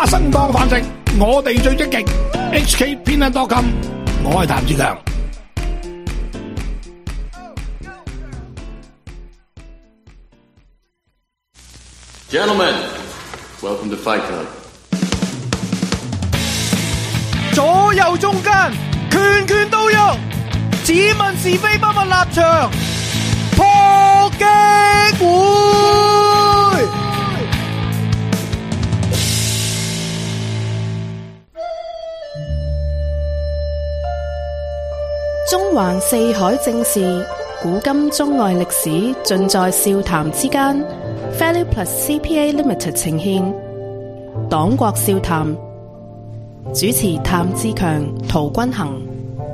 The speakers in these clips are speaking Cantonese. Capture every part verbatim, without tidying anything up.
花生當飯食，我哋最積極。H K 偏袒多金，我係譚志強。 Gentlemen, welcome to Fight Club. 左右中間，拳拳到肉，只問是非不問立場，破擊會。 中環四海正事，古今中外歷史，盡在笑談之間。Value Plus C P A Limited 呈獻黨國笑談，主持譚志強、陶君行。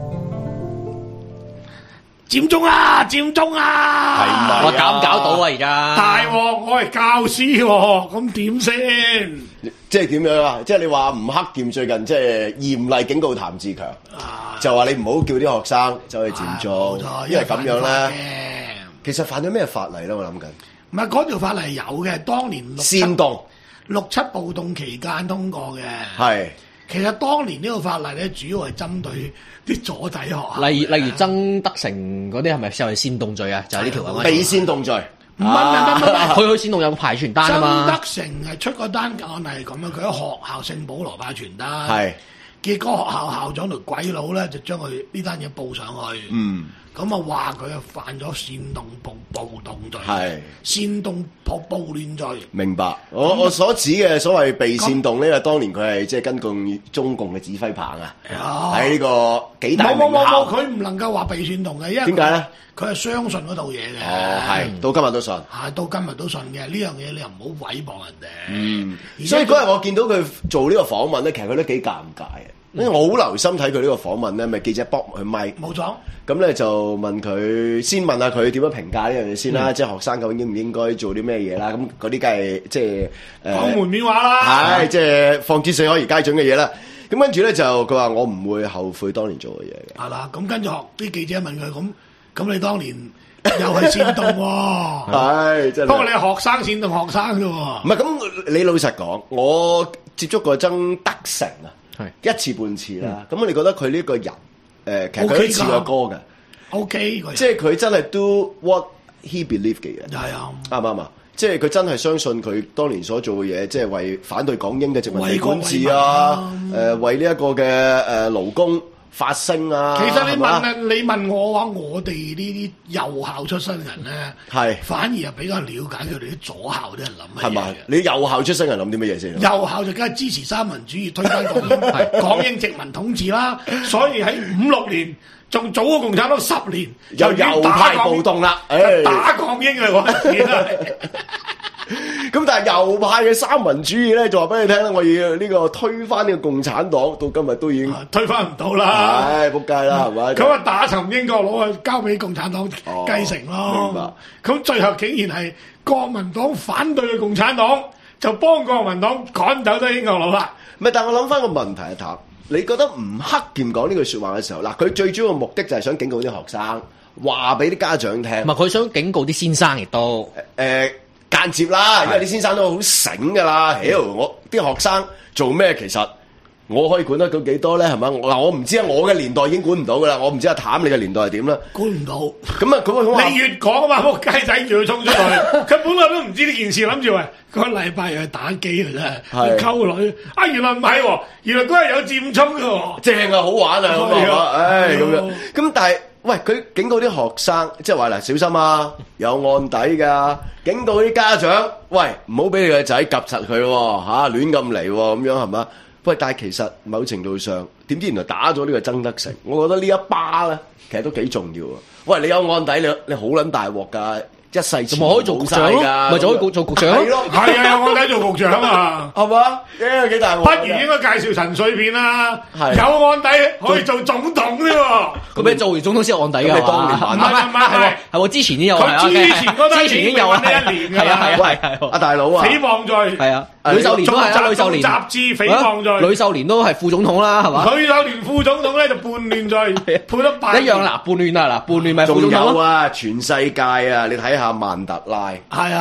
佔中啊！佔中啊！ 係咪啊？ 我搞唔搞到啊？而家大鑊，我係教師喎，咁點先？ 即係點樣啊？即係你話吳克儉最近即係嚴厲警告譚志強， 啊、 就話你唔好叫啲學生走去佔中， 啊、 因為咁樣咧， 其其實犯咗咩法例咧？我諗緊， 唔係嗰條法例有嘅，當年六七煽動六七暴動期間通過嘅。 係， 其實當年呢個法例咧，主要係針對啲左仔學校。 例如例如曾德成嗰啲係咪就係煽動罪啊？就係呢條啊？ 被煽動罪。 唔係唔係唔係， 佢去煽動有個派傳單啊嘛。 曾德成係出嗰單案係咁樣，佢喺學校聖保羅派傳單。 係。 結果學校校長條鬼佬咧，就將佢呢單嘢報上去。 嗯。 咁啊話佢啊犯咗煽動暴暴動罪。 係。煽動暴暴亂罪。明白。我我所指嘅所謂被煽動呢，係當年佢係即係根據中共嘅指揮棒啊。喺呢個幾大名校。冇冇冇佢唔能夠話被煽動嘅，因為點解咧？佢係相信嗰套嘢嘅。 哦，係，到今日都信。 係，到今日都信嘅。呢樣嘢你又唔好毀謗人哋。 嗯。所以嗰日我見到佢做呢個訪問咧，其實佢都幾尷尬嘅。因為我好留心睇佢呢個訪問咧，咪記者幫佢咪。 冇錯。 咁咧就問佢，先問下佢點樣評價呢樣嘢先啦。即係學生究竟應唔應該做啲咩嘢啦？咁嗰啲梗係即係誒。 講門面話啦。 係，即係放之四海而皆準嘅嘢啦。咁跟住咧就佢話我唔會後悔當年做嘅嘢嘅。 係啦，咁跟住學啲記者問佢咁，咁你當年又係煽動喎？ 係，真係。不過你係學生煽動學生啫喎。 唔係咁，你老實講，我接觸過曾德成啊，係一次半次啦。咁你覺得佢呢個人誒，其實佢都似個歌嘅。O K，即係佢真係 do what he believe 嘅嘢。係啊，啱唔啱啊？即係佢真係相信佢當年所做嘅嘢，即係為反對港英嘅殖民地管治啊，誒為呢一個嘅誒勞工發聲啊。其實你問你問我話，我哋呢啲右校出身人咧，係反而係比較了解佢哋啲左校啲人諗乜嘢嘅。你右校出身人諗啲乜嘢先？右校就梗係支持三民主義，推翻港英，港英殖民統治啦。所以喺五六年。仲早過共產黨十年， 又右派暴動啦， 誒打港英啊嗰陣時啦。 咁但係右派嘅三民主義咧，就話俾你聽啦，我要呢個推翻呢個共產黨，到今日都已經推翻唔到啦。 唉，仆街啦，係咪？ 咁啊打沉英國佬啊，交俾共產黨繼承咯。咁最後竟然係國民黨反對嘅共產黨，就幫國民黨趕走咗英國佬啦。 咪但係我諗翻個問題啊，譚。你覺得吳克儉講呢句説話嘅時候，嗱，佢最主要嘅目的就係想警告啲學生，話俾啲家長聽。唔係佢想警告啲先生亦都誒、 呃、間接啦，因為啲先生都好醒噶啦。屌，我啲學生做咩其實我可以管得到幾多咧？係咪？嗱，我唔知啊，我嘅年代已經管唔到噶啦。我唔知阿譚你嘅年代係點啦？管唔到。咁啊，咁你越講啊嘛，個雞仔叫佢衝出去，佢本來都唔知呢件事，諗住喂個禮拜又去打機嘅啫，去溝女。啊，原來唔係喎，原來嗰日有佔中嘅喎， 正啊，好玩啊，咁啊，唉，咁樣。咁但係，喂，佢警告啲學生，即係話嗱，小心啊，有案底㗎。警告啲家長，喂，唔好俾你個仔夾實佢喎，嚇亂咁嚟喎，咁樣係嘛？喂，但係其實某程度上，點知原來打咗呢個曾德成，我覺得呢一巴咧，其實都幾重要啊！喂，你有案底，你你好撚大鑊㗎，一世前咪可以做局長咯，咪就可以做局長咯， 係咯， 係啊，有案底做局長啊，係嘛？誒幾大鑊？不如應該介紹陳水扁啦，有案底可以做總統啫喎。 咁你做完總統先有案底㗎嘛？ 當年唔係唔係係係喎，之前已經有佢之前嗰單之前已經有啦， 一年㗎啦， 係啊係啊係啊， 阿大佬啊， 誹謗罪係啊。呂秀蓮都係啊，呂秀蓮雜誌誹謗罪， 呂秀蓮都係副總統啦，係嘛？ 呂秀蓮副總統咧就叛亂罪，判得八一樣啦，叛亂啊嗱，叛亂咪副總統咯。 仲有啊，全世界啊，你睇下曼特拉， 係啊，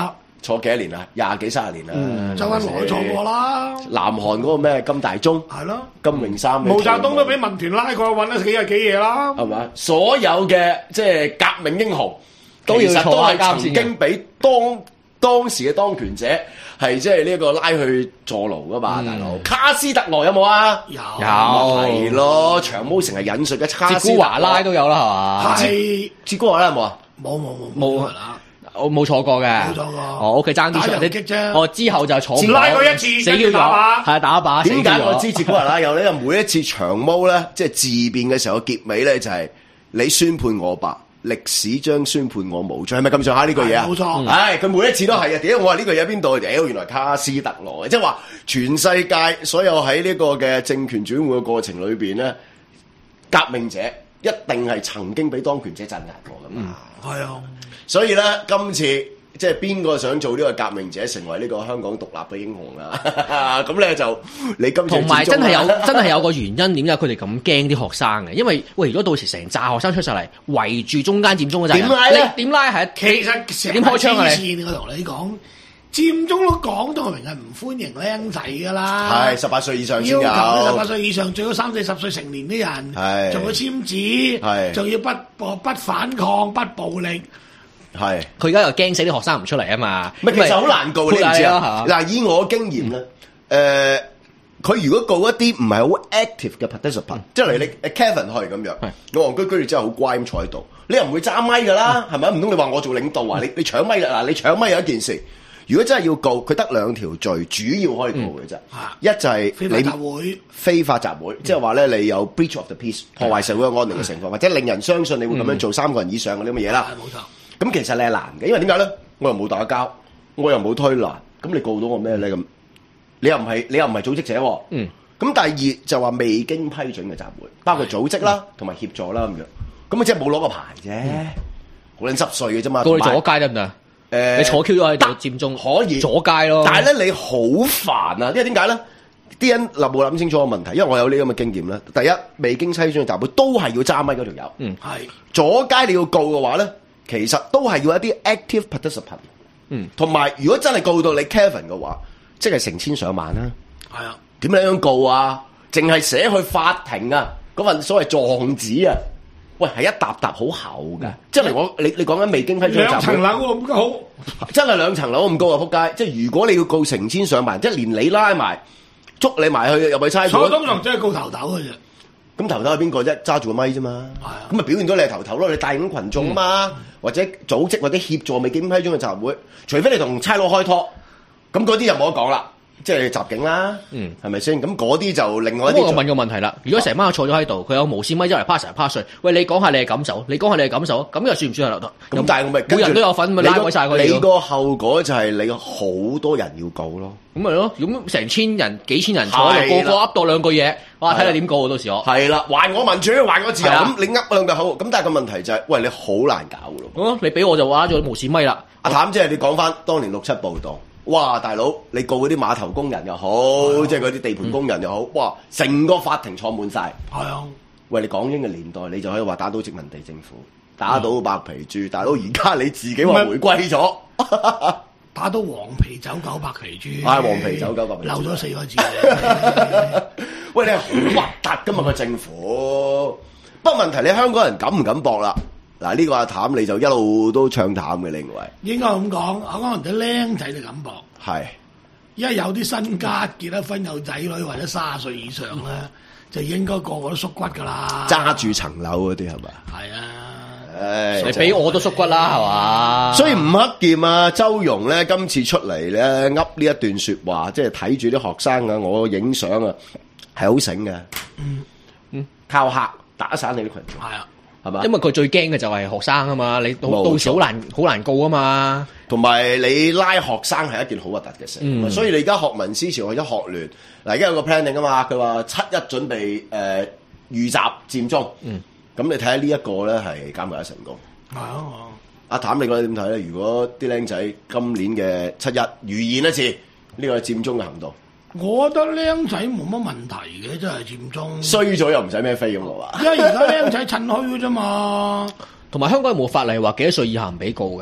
坐幾多年啊？廿幾三十年啦。 周恩來坐過啦。 南韓嗰個咩金大中係咯， 金泳三， 毛澤東都俾民團拉過，揾咗幾日幾夜啦。 係嘛？所有嘅即係革命英雄都要都係曾經俾當當時嘅當權者係即係呢一個拉去坐牢噶嘛，大佬。卡斯特羅有冇啊？ 有有係咯，長毛成日引述嘅卡斯特羅。 捷古華拉都有啦，係嘛？ 係捷古華拉有冇啊？ 冇冇冇冇啦。 我冇坐過嘅， 冇坐過。 哦，O K，爭啲打遊擊啫。 我之後就坐唔到。 拉過一次， 死咗咗，係打靶。 點解我知捷古華拉有咧？每一次長毛咧，即係自辯嘅時候，結尾咧就係你宣判我白，歷史將宣判我無罪，係咪咁上下呢句嘢啊？ 冇錯。 唉，佢每一次都係啊！點解我話呢句嘢喺邊度？屌，原來卡斯特羅嘅，即係話全世界所有喺呢個嘅政權轉換嘅過程裏邊咧，革命者一定係曾經俾當權者鎮壓過噶嘛。 係啊。 所以咧，今次即係邊個想做呢個革命者，成為呢個香港獨立嘅英雄啊？咁咧就你今次同埋真係有真係有個原因，點解佢哋咁驚啲學生嘅？因為喂，如果到時成紮學生出晒嚟圍住中間佔中嗰陣， 點拉咧？ 點拉係？ 其實點開槍啊？ 你我同你講，佔中都講到明係唔歡迎僆仔噶啦。 係十八歲以上先有。 要求十八歲以上，最好三四十歲成年啲人，係仲要簽紙，係仲要不不反抗、不暴力。 係， 佢而家又驚死啲學生唔出嚟啊嘛！ 唔係，其實好難告，你唔知啊？嗱，以我經驗咧，誒、嗯，佢、呃、如果告一啲唔係好 active 嘅 participant，即係例如你 Kevin 可以咁樣，我戇居居你真係好乖咁坐喺度，你又唔會揸咪噶啦，係咪？唔通你話我做領導啊？你你搶咪啦？嗱，你搶咪有一件事，如果真係要告，佢得兩條罪，主要可以告嘅啫。嗯、一就係你非法集會， 非法集會，即係話咧你有 breach of the peace，破壞社會嘅安寧嘅情況，或者令人相信你會咁樣做三個人以上嘅啲咁嘅嘢啦。 冇錯。 咁其實你係難嘅，因為點解咧？我又冇打交，我又冇推攔，咁你告到我咩咧？咁你又唔係你又唔係組織者喎。嗯。咁第二就話未經批准嘅集會，包括組織啦，同埋協助啦咁樣。咁啊，即係冇攞個牌啫，好撚濕碎嘅啫嘛。 告你阻街得唔得？誒，你坐 Q 咗喺度佔中可以阻街咯。但係咧，你好煩啊！因為點解咧？啲人嗱冇諗清楚個問題，因為我有呢咁嘅經驗啦。第一，未經批准嘅集會都係要揸咪嗰條友。嗯，係阻街你要告嘅話咧。其實都係要一啲 active participant，嗯，同埋如果真係告到你 Kevin 嘅話，即係成千上萬啦。係啊，點樣告啊？淨係寫去法庭啊，嗰份所謂狀紙啊，喂係一沓沓好厚㗎，嗯、即係我你你講緊未經批准兩層樓咁好，真係兩層樓咁高啊！仆街！即係如果你要告成千上萬，即係連你拉埋捉你埋去入去差館， 我通常真係告頭頭嘅啫。 咁頭頭係邊個啫？揸住個咪啫嘛，咁咪表現到你係頭頭咯，你帶領群眾啊嘛，嗯、或者組織或者協助未經批准嘅集會，除非你同差佬開拖，咁嗰啲就冇得講啦，即係襲警啦，嗯，係咪先？咁嗰啲就另外一啲。 我問個問題啦，如果成班坐咗喺度，佢有無線咪一嚟 pass 嚟 pass 去，喂，你講下你嘅感受，你講下你嘅感受，咁又算唔算係流頭？咁但係我咪每人都有份，咪拉鬼晒佢。 你個後果就係你好多人要告咯。 咁咪咯，咁成千人、幾千人坐喺度，個個噏多兩句嘢，哇！睇你點告到時我。 係啦，還我民主，還我自由。咁你噏兩句好，咁但係個問題就係，喂，你好難搞噶咯。 咁你俾我就話咗無線咪啦。 阿譚即係你講翻當年六七暴動，哇！大佬，你告嗰啲碼頭工人又好，即係嗰啲地盤工人又好，哇！成個法庭坐滿晒。係啊。喂，你港英嘅年代，你就可以話打倒殖民地政府，打倒白皮豬。大佬，而家你自己話回歸咗。 打到黃皮走狗白皮豬， 係黃皮走狗白皮豬， 漏咗四個字。 喂，你係好核突噶嘛個政府？不過問題你香港人敢唔敢搏啦？嗱，呢個阿譚你就一路都唱淡嘅，你認為？ 應該咁講，香港人啲僆仔就敢搏。係，因為有啲身家結咗婚有仔女或者卅歲以上咧，就應該個個都縮骨噶啦。 揸住層樓嗰啲係咪？ 係啊。 唉， 你俾我都縮骨啦，係嘛？ 所以吳克儉啊、周融咧，今次出嚟咧噏呢一段說話，即係睇住啲學生啊，我影相啊，係好醒嘅。嗯嗯，靠嚇打散你啲群眾，係啊，係嘛？ 因為佢最驚嘅就係學生啊嘛，你到到時好難好難告啊嘛。 同埋你拉學生係一件好核突嘅事，嗯、所以你而家學民思潮或者學聯嗱，而家有個 planning 啊嘛，佢話七一準備誒預習佔中。嗯。咁你睇下呢一個咧係監察得成功。係啊，阿譚你覺得點睇咧？如果啲僆仔今年嘅七一預演一次呢個佔中嘅行動， 我覺得僆仔冇乜問題嘅，真係佔中。 衰咗又唔使咩飛咁喎。 因為而家僆仔趁虛嘅啫嘛。 同埋香港有冇法例話幾多歲以下唔俾告嘅？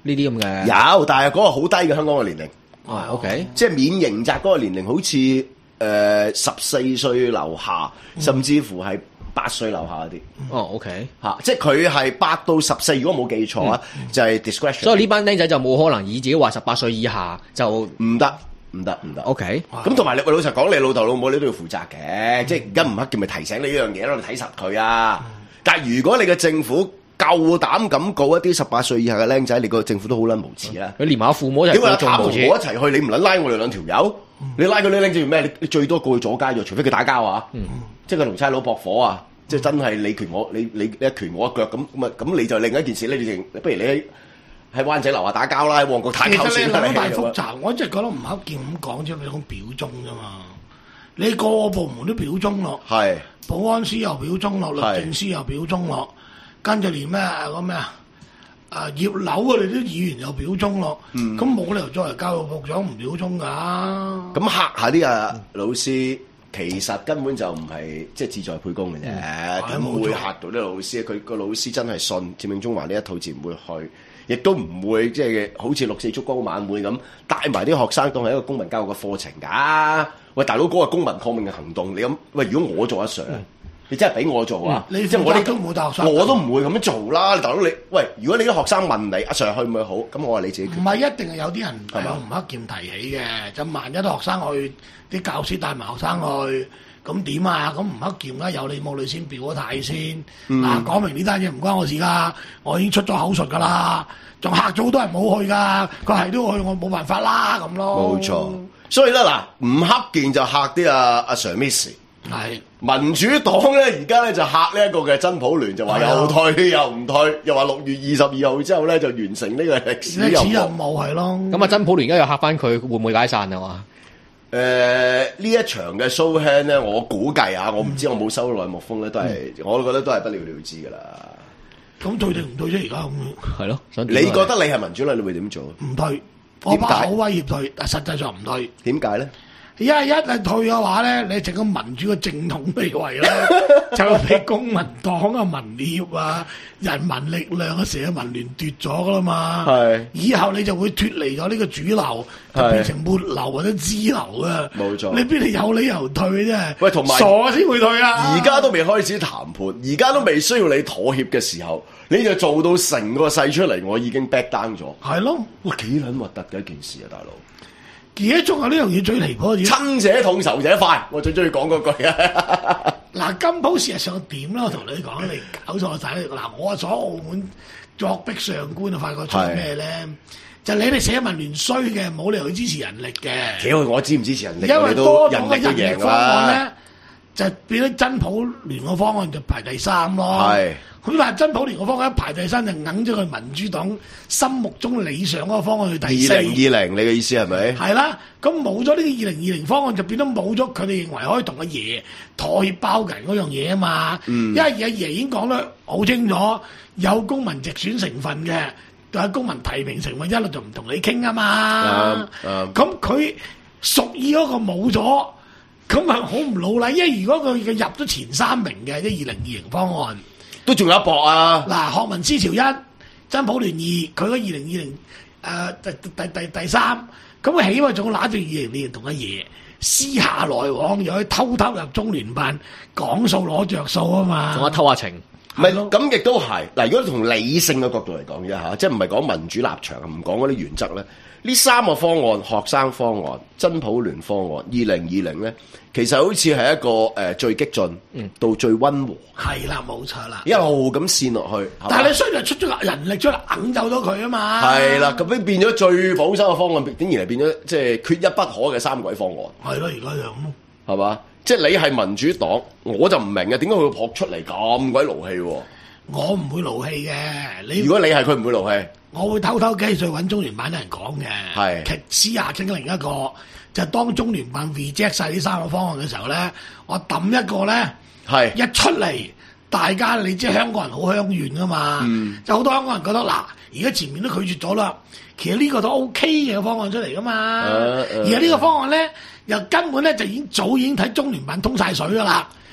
呢啲咁嘅？ 有，但係嗰個好低嘅香港嘅年齡。 哦 ，OK， 即係免刑責嗰個年齡好似誒十四歲樓下，嗯、甚至乎係八歲樓下嗰啲。 哦，OK， 嚇，即係佢係八到十四，如果冇記錯啊，嗯、就係 discretion。 所以呢班僆仔就冇可能以自己話十八歲以下就唔得。唔得唔得 ，OK。 咁同埋你喂老實講，你老豆老母你都要負責嘅，嗯、即係而家吳克儉咪提醒你呢樣嘢咯，你睇實佢啊。嗯、但係如果你嘅政府夠膽咁告一啲十八歲以下嘅僆仔，你個政府都好撚無恥啦。 佢連埋父母一齊， 點解打父母一齊去？你唔撚拉我哋兩條友？嗯、你拉佢啲僆仔做咩？你最多告佢阻街啫，除非佢打交啊。嗯、即係佢同差佬駁火啊！嗯、即係真係你拳我你你一拳我一腳咁咁啊咁你就另一件事咧。你不如你。喺灣仔樓下打交啦，喺旺角太溝線啦， 你太複雜。我真係覺得吳克儉咁講啫，你講表忠啫嘛。你個個部門都表忠咯， 係保安司又表忠咯，律政司又表忠咯，跟住連咩嗰咩啊？啊葉劉佢哋啲議員又表忠咯。咁冇、嗯、理由作為教育局長唔表忠㗎。 咁嚇下啲啊老師，其實根本就唔係即係志在沛公嘅啫，點、嗯、會嚇到啲老師？佢個老師真係信佔領中環呢一套，自然會去。亦都唔會即係好似六四燭光晚會咁帶埋啲學生當係一個公民教育嘅課程㗎。喂，大佬嗰個公民抗命嘅行動，你咁喂，如果我做阿 Sir，、嗯、你真係俾我做啊？ 嗯、 即係我哋都冇大學生， 我都唔會咁樣做啦。大佬你喂，如果你啲學生問你阿 Sir 去唔去好，咁我話你自己決定。 唔係一定係有啲人係有吳克儉提起嘅，就萬一啲學生去，啲教師帶埋學生去。咁點啊？咁吳克儉啦，有理冇理先表咗態先。嗱、嗯，講明呢單嘢唔關我事㗎，我已經出咗口述㗎啦，仲嚇咗好多人冇去㗎。佢係都去，我冇辦法啦咁咯。 冇錯，所以咧嗱，吳克儉就嚇啲阿阿 Sir Miss。 係民主黨咧，而家咧就嚇呢一個嘅真普聯，就話又退又唔退，又話六月二十二號之後咧就完成呢個歷史任務係咯。 咁啊，真普聯而家又嚇翻佢，會唔會解散啊？嘛？ 誒呢、呃、一場嘅 show hand 咧，我估計啊，我唔知我冇收內幕風咧，都係、嗯、我都覺得都係不了了之噶啦。 咁退定唔退啫？而家咁係咯。 你覺得你係民主黨，你會點做？ 唔退，我怕好威脅退，但實際上唔退。 點解咧？ 一係一係退嘅話咧，你整個民主嘅正統地位咧，就俾公民黨啊、民協啊、人民力量啊、社民聯奪咗噶啦嘛。係，以後你就會脫離咗呢個主流，就變成末流或者支流啊。冇錯，你邊度有理由退啫？喂，同埋傻先會退啊！ 而家都未開始談判，而家都未需要你妥協嘅時候，你就做到成個勢出嚟，我已經 back down 咗。係咯，哇，幾撚核突嘅一件事啊，大佬！ 而家仲有呢樣嘢最離譜嘅嘢， 親者痛仇者快，我最中意講嗰句啊！ 嗱，金鋪事實上點啦？我同你講，你搞錯晒嗱，我啊坐澳門作壁上觀啊，發覺出咩咧？是就你哋社民聯衰嘅，冇理由去支持人力嘅。屌，我支唔支持人力？因為多種嘅人力方案咧，就變咗真普聯個方案就排第三咯。係。咁但係真普聯個方案一排第三，就揞咗佢民主黨心目中理想嗰個方案去第四。二零二零，你嘅意思係咪？係啦，咁冇咗呢個二零二零方案，就變咗冇咗佢哋認為可以同阿爺妥協包緊嗰樣嘢啊嘛。嗯、因為阿爺已經講得好清楚，有公民直選成分嘅，但係公民提名成分一路就唔同你傾啊嘛。咁佢屬意嗰個冇咗，咁咪好唔老禮。因為如果佢佢入咗前三名嘅，即係二零二零方案。都仲有一搏啊！嗱，學民思潮一，真普聯二，佢嗰二零二零誒第第第第三，咁佢起碼仲揦住二零二零同阿爺私下來往，又可以偷偷入中聯辦講數攞着數啊嘛！ 仲有偷下情， 唔係咁亦都係嗱。如果從理性嘅角度嚟講啫嚇，即係唔係講民主立場，唔講嗰啲原則咧。呢三個方案，學生方案、真普聯方案、二零二零咧，其實好似係一個誒、呃、最激進，嗯、到最溫和。係啦，冇錯啦，一路咁線落去。 但係你雖然出咗人力出嚟，硬走咗佢啊嘛。係啦，咁樣變咗最保守嘅方案，竟然係變咗即係缺一不可嘅三軌方案。 係咯，而家就咁咯。 係嘛？即係你係民主黨，我就唔明嘅，點解佢會撲出嚟咁鬼勞氣？ 我唔會勞氣嘅。你如果你係佢唔會勞氣。 我會偷偷雞再揾中聯辦啲人講嘅，係是私下傾另一個，就當中聯辦 reject 晒呢三個方案嘅時候咧，我抌一個咧，係是一出嚟，大家你知香港人好鄉願噶嘛，嗯、就好多香港人覺得嗱，而家前面都拒絕咗啦，其實呢個都 OK 嘅方案出嚟噶嘛，啊啊、而家呢個方案咧，又根本咧就已經早已經睇中聯辦通晒水噶啦。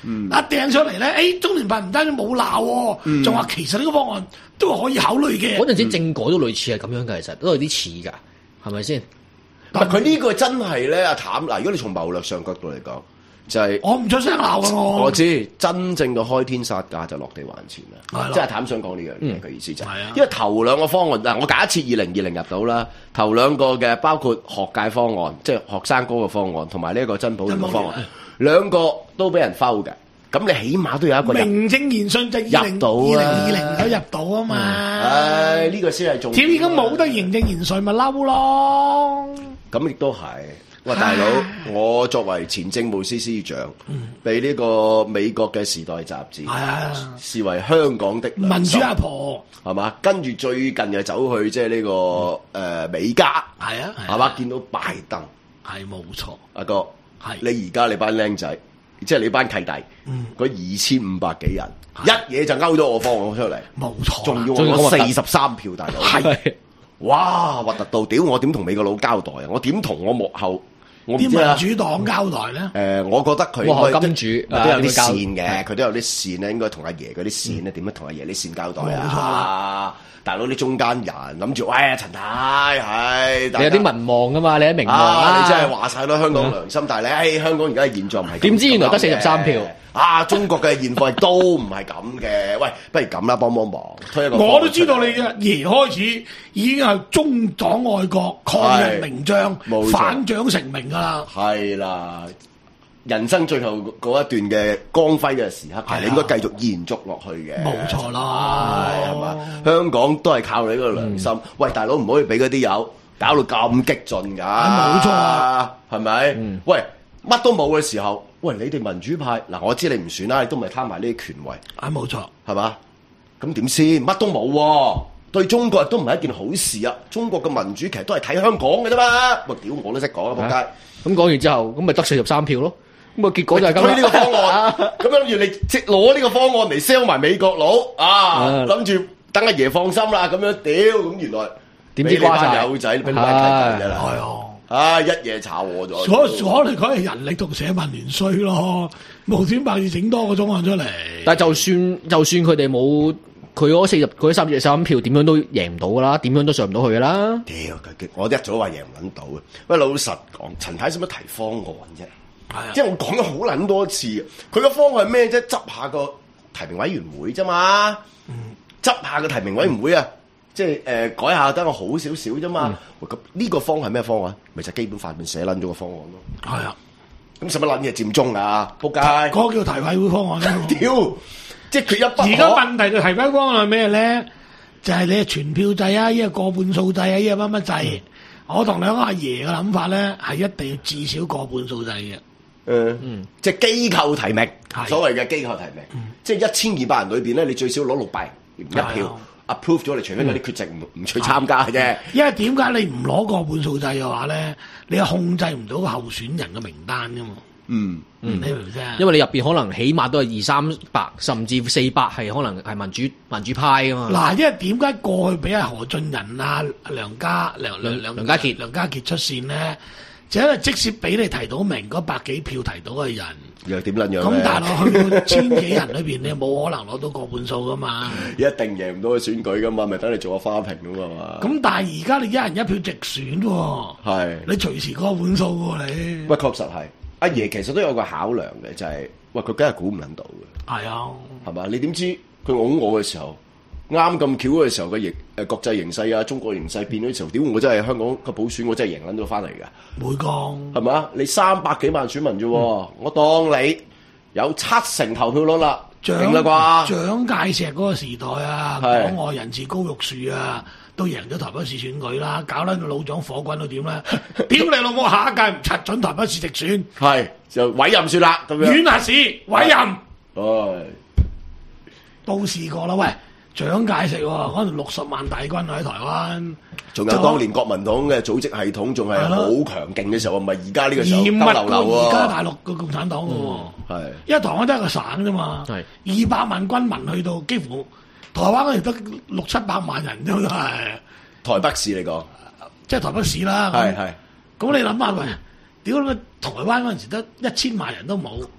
嗯、一掟出嚟咧，誒、哎、中聯辦唔單止冇鬧，仲話、嗯、其實呢個方案都可以考慮嘅。 嗰陣時政改都類似係咁樣嘅，其實都有啲似㗎，係咪先？ 但佢呢個真係咧，阿譚嗱，如果你從謀略上角度嚟講，就係、是、 我唔出聲鬧嘅我。 我知真正嘅開天殺價就落地還錢啦，即係譚想講呢樣嘢嘅意思就係、是，嗯、因為頭兩個方案嗱，我假設二零二零入到啦，頭兩個嘅包括學界方案，即係學生哥嘅方案，同埋呢一個真普選嘅方案，兩個都俾人摟嘅。咁你起碼都有一個名正言順就二零二零二零有入到啊嘛。 唉，呢個先係重點。 只要而家冇得名正言順咪嬲咯。 咁亦都係。喂，大佬，我作為前政務司司長，被呢個美國嘅《時代》雜誌視為香港的民主阿婆， 係嘛？跟住最近又走去即係呢個誒、嗯呃、美加， 係啊， 係嘛？見到拜登， 係冇錯。 阿哥，係你而家你班僆仔。即係你班契弟，嗰二千五百幾人，一嘢就勾咗我方案出嚟，冇錯，仲要我四十三票大佬，係，哇，核突到屌！我點同美國佬交代啊？我點同我幕後我啲民主黨交代咧？誒、 呃，我覺得佢幕後金主都有啲線嘅，佢都有啲線咧，應該同阿爺嗰啲線咧，點樣同阿爺啲線交代啊？冇錯啦。大佬啲中間人諗住，喂啊陳太，係你有啲民望噶嘛？你喺民望啊！ 你真係話晒咯，香港良心，但係你喺香港而家嘅現狀唔係咁。 點知原來得四十三票啊！中國嘅現況都唔係咁嘅。喂，不如咁啦，幫幫忙推一個。 我都知道你嘅爺開始已經係中黨愛國抗日名將，反掌成名噶啦。 係啦。人生最後嗰一段嘅光輝嘅時刻，係你應該繼續延續落去嘅。 冇錯啦， 係嘛？香港都係靠你個良心。嗯、喂，大佬唔可以俾嗰啲友搞到咁激進㗎。 冇錯啊， 係咪？嗯、喂，乜都冇嘅時候，喂，你哋民主派嗱，我知你唔選啦，你都唔係貪埋呢啲權位。 啊，冇錯， 係嘛？咁點先？乜都冇喎，對中國都唔係一件好事啊！中國嘅民主其實都係睇香港嘅啫嘛。喂，屌我都識講啊，仆街！ 咁講完之後，咁咪得四十三票咯。咁啊，結果就係咁推呢個方案，咁諗住你即攞呢個方案嚟 sell 埋美國佬啊，諗住等阿爺放心啦，咁樣屌，咁原來點知瓜晒友仔，俾你班契弟啫啦，啊，一夜炒和咗。 所所嚟講係人力同社民聯衰咯，無端白事整多個種案出嚟。 但係就算就算佢哋冇佢嗰四十嗰三十三票，點樣都贏唔到噶啦，點樣都上唔到去噶啦。 屌，我一早話贏唔撚到嘅。喂，老實講，陳太使乜提方案啫？即係我講咗好撚多次，佢個方案係咩啫？執下個提名委員會啫嘛，執、嗯、下個提名委員會啊，即係誒、呃、改下等我好少少啫嘛。咁呢、嗯、個方係咩方案？咪就係基本法入面寫撚咗個方案咯。係啊，咁使乜撚嘢佔中啊？仆街！ 嗰個叫提委會方案啦。 屌，即係佢一而家問題嘅提委方案係咩咧？就係、是、你係全票制啊，依個過半數制啊，依個乜乜制？嗯、我同兩個阿爺嘅諗法咧，係一定要至少過半數制嘅。 誒，嗯，即係機構提名，所謂嘅機構提名，嗯、即係一千二百人裏邊咧，你最少攞六百一票 approve 咗，你除非嗰啲缺席唔唔去參加嘅啫。 因為點解你唔攞個半數制嘅話咧，你係控制唔到個候選人嘅名單噶嘛？ 嗯嗯， 你明唔明啫？ 因為你入邊可能起碼都係二三百，甚至四百係可能係民主民主派噶嘛。嗱， 因為點解過去俾阿何俊仁啊、梁家梁梁梁梁家傑梁家傑出線咧？就因為即使俾你提到名嗰百幾票提到嘅人， 又點撚樣？ 咁但係去到千幾人裏邊，你冇可能攞到個半數噶嘛？ 一定贏唔到個選舉噶嘛？咪等你做個花瓶噶嘛？ 咁但係而家你一人一票直選喎，係是你隨時個半數喎你。 喂，確實係阿爺其實都有個考量嘅，就係、是、喂佢梗係估唔撚到嘅。係啊， 係嘛？你點知佢擁我嘅時候？啱咁巧嘅時候嘅形誒國際形勢啊，中國形勢變咗嘅時候，屌我真係香港嘅補選，我真係贏撚到翻嚟㗎。 會講係咪？你三百幾萬選民啫，嗯、我當你有七成投票率啦，勁啦啩？ 蔣介石嗰個時代啊，港外人士高玉樹啊，都贏咗台北市選舉啦，搞到老蔣火滾到點咧？屌你老母，下一屆唔柒準台北市直選， 係就委任算啦咁樣。 縣下市委任， 唉， 都試過啦，喂。蔣介石喎，可能六十萬大軍喺台灣， 仲有當年國民黨嘅組織系統仲係好強勁嘅時候，唔係而家呢個時候交流流喎。 而家大陸嘅共產黨嘅喎， 係因為台灣都係一個省啫嘛，係二百萬軍民去到幾乎台灣嗰時得六七百萬人都係台北市嚟講， 即係台北市啦。係係，咁你諗下喂，屌你台灣嗰陣時得一千萬人都冇。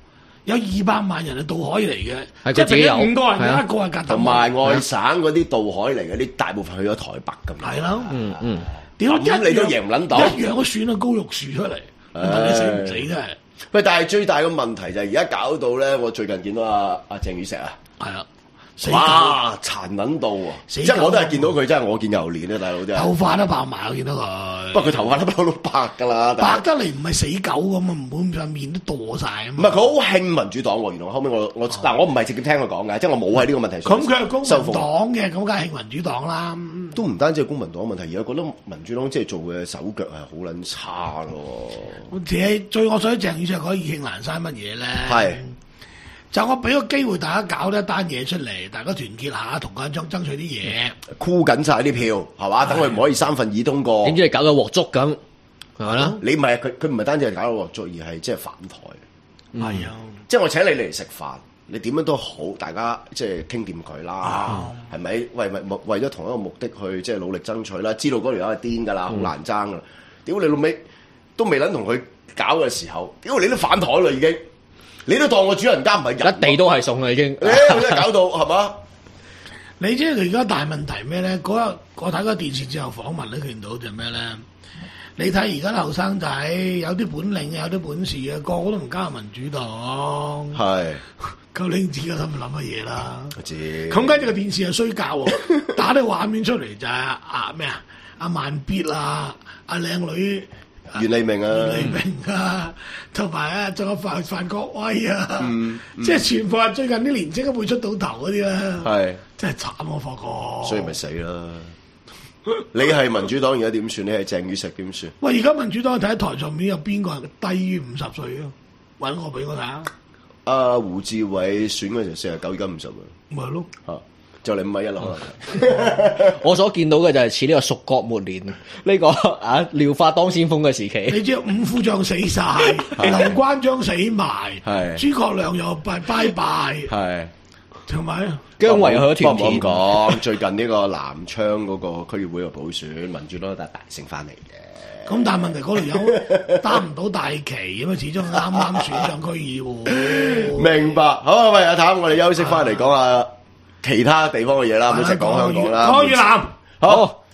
有二百萬人係渡海嚟嘅， 係即係佢自己有五個人係啊有一個係格同埋外省嗰啲渡海嚟嘅，啲大部分去咗台北咁。 係啦， 嗯嗯， 屌咁你都贏唔撚到， 一樣都選咗高玉樹出嚟，問你死唔死真係？ 喂，但係最大嘅問題就係而家搞到咧，我最近見到阿阿鄭宇碩啊， 係啊。 哇！殘撚到喎，即係我都係見到佢，真係我見猶憐啊，大佬真係。 頭髮都白埋，我見到佢。 不過佢頭髮都包到白㗎啦， 白得嚟唔係死狗咁啊，唔會咁面都墮晒啊嘛。 唔係佢好興民主黨喎，原來後尾我我嗱我唔係直接聽佢講嘅，即係我冇喺呢個問題上。 咁佢係公民黨嘅，咁梗係興民主黨啦。 都唔單止係公民黨問題，而家覺得民主黨即係做嘅手腳係好撚差咯。 其實最我想鄭宇碩可以興南山乜嘢咧？ 係。 就我俾個機會大家搞一單嘢出嚟，大家團結下，同佢爭爭取啲嘢， 箍緊晒啲票，係嘛？等佢唔可以三分二通過。 點知你搞到鑊粥咁，係咪啦？ 你唔係佢，佢唔係單止係搞到鑊粥，而係即係反台。 係啊、嗯， 即係我請你嚟食飯，你點樣都好，大家即係傾掂佢啦，係咪、嗯？為為為咗同一個目的去即係努力爭取啦。知道嗰條友係癲㗎啦，好、嗯、難爭㗎。屌你老味，都未撚同佢搞嘅時候，屌你都反台啦已經。你都當我主人家唔係人， 一地都係餸啦已經。 你真係搞到係嘛？ 你知佢而家大問題咩咧？嗰日我睇個電視之後訪問咧，見到就咩咧？你睇而家後生仔有啲本領有啲本事嘅，個個都唔加入民主黨。係，究竟自己心諗乜嘢啦？我知。咁跟住個電視係衰教喎，打啲畫面出嚟就係阿咩啊？阿慢必啊，阿靚女。 袁利明啊， 袁利明啊，同埋啊，仲有范范國威啊，嗯嗯、即係全部係最近啲年青都會出到頭嗰啲啦，係真係慘啊，霍哥， 所以咪死啦！你係民主黨而家點算？你係鄭宇碩點算？ 喂，而家民主黨睇喺台上面有邊個係低於五十歲啊？搵我俾我睇下。 阿胡志偉選嗰時四十九，而家五十啊， 咪係咯吓。 就你五米一啦， 我所見到嘅就係似呢個蜀國末年呢、這個啊廖化當先鋒嘅時期。 你知五虎將死晒，劉關張死埋，諸葛亮又拜拜拜，係同埋姜維去咗屯田。 講最近呢個南昌嗰個區議會嘅補選，民主黨大勝翻嚟嘅。 咁但係問題嗰條友擔唔到大旗，咁啊始終啱啱選上區議會。 明白，好啊，喂阿譚，我哋休息翻嚟講下其他地方嘅嘢啦，唔好淨係講香港啦。 講越南， 好。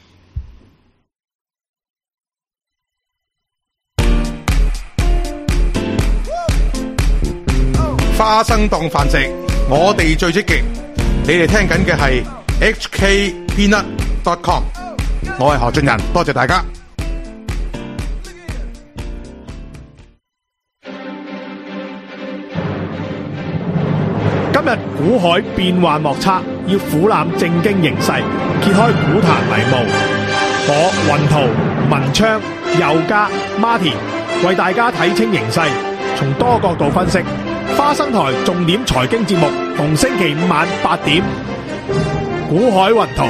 花生檔飯食，我哋最積極。你哋聽緊嘅係 H K Peanut dot com， 我係何俊仁，多謝大家。 今日股海變幻莫測，要俯瞰政經形勢，揭開股壇迷霧。我雲圖、文昌、佑嘉、Martin 為大家睇清形勢，從多角度分析。花生台重點財經節目，逢星期五晚八點，股海雲圖。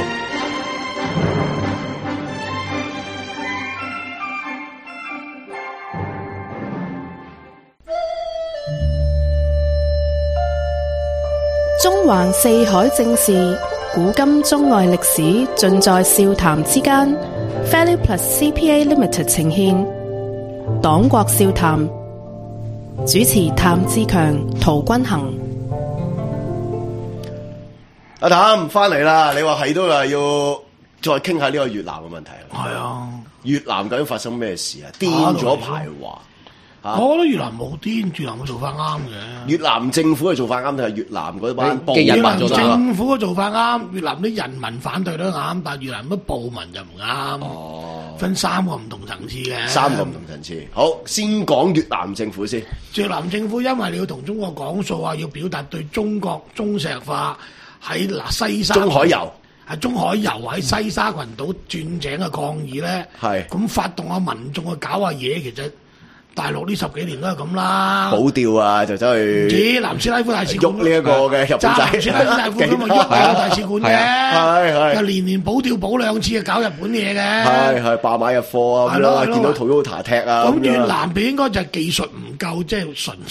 中環四海正事，古今中外歷史，盡在笑談之間。Value Plus C P A Limited 呈獻黨國笑談，主持譚志強、陶君行。 阿譚翻嚟啦，你話係都係要再傾下呢個越南嘅問題。 係啊， 越南究竟發生咩事啊？癲咗排華。 我覺得越南冇癲，越南嘅做法啱嘅。 越南政府嘅做法啱定係越南嗰班暴民？ 越南政府嘅做法啱，越南啲人民反對都啱，但係越南啲暴民就唔啱。哦，分三個唔同層次嘅。 三個唔同層次。好，先講越南政府先。 越南政府因為你要同中國講數啊，要表達對中國中石化喺嗱西沙中海油係中海油喺西沙群島鑽井嘅抗議咧，係咁、嗯、發動下民眾去搞下嘢，其實。大陸呢十幾年都係咁啦， 保釣啊，就走去咦南斯拉夫大使館喐呢一個嘅日本仔， 南斯拉夫大使館咁啊喐大使館嘅，係係，又年年保釣保兩次啊，搞日本嘢嘅，係係罷買日貨啊，係咯，見到 Toyota 踢啊， 咁越南邊應該就係技術唔夠，即係純熟，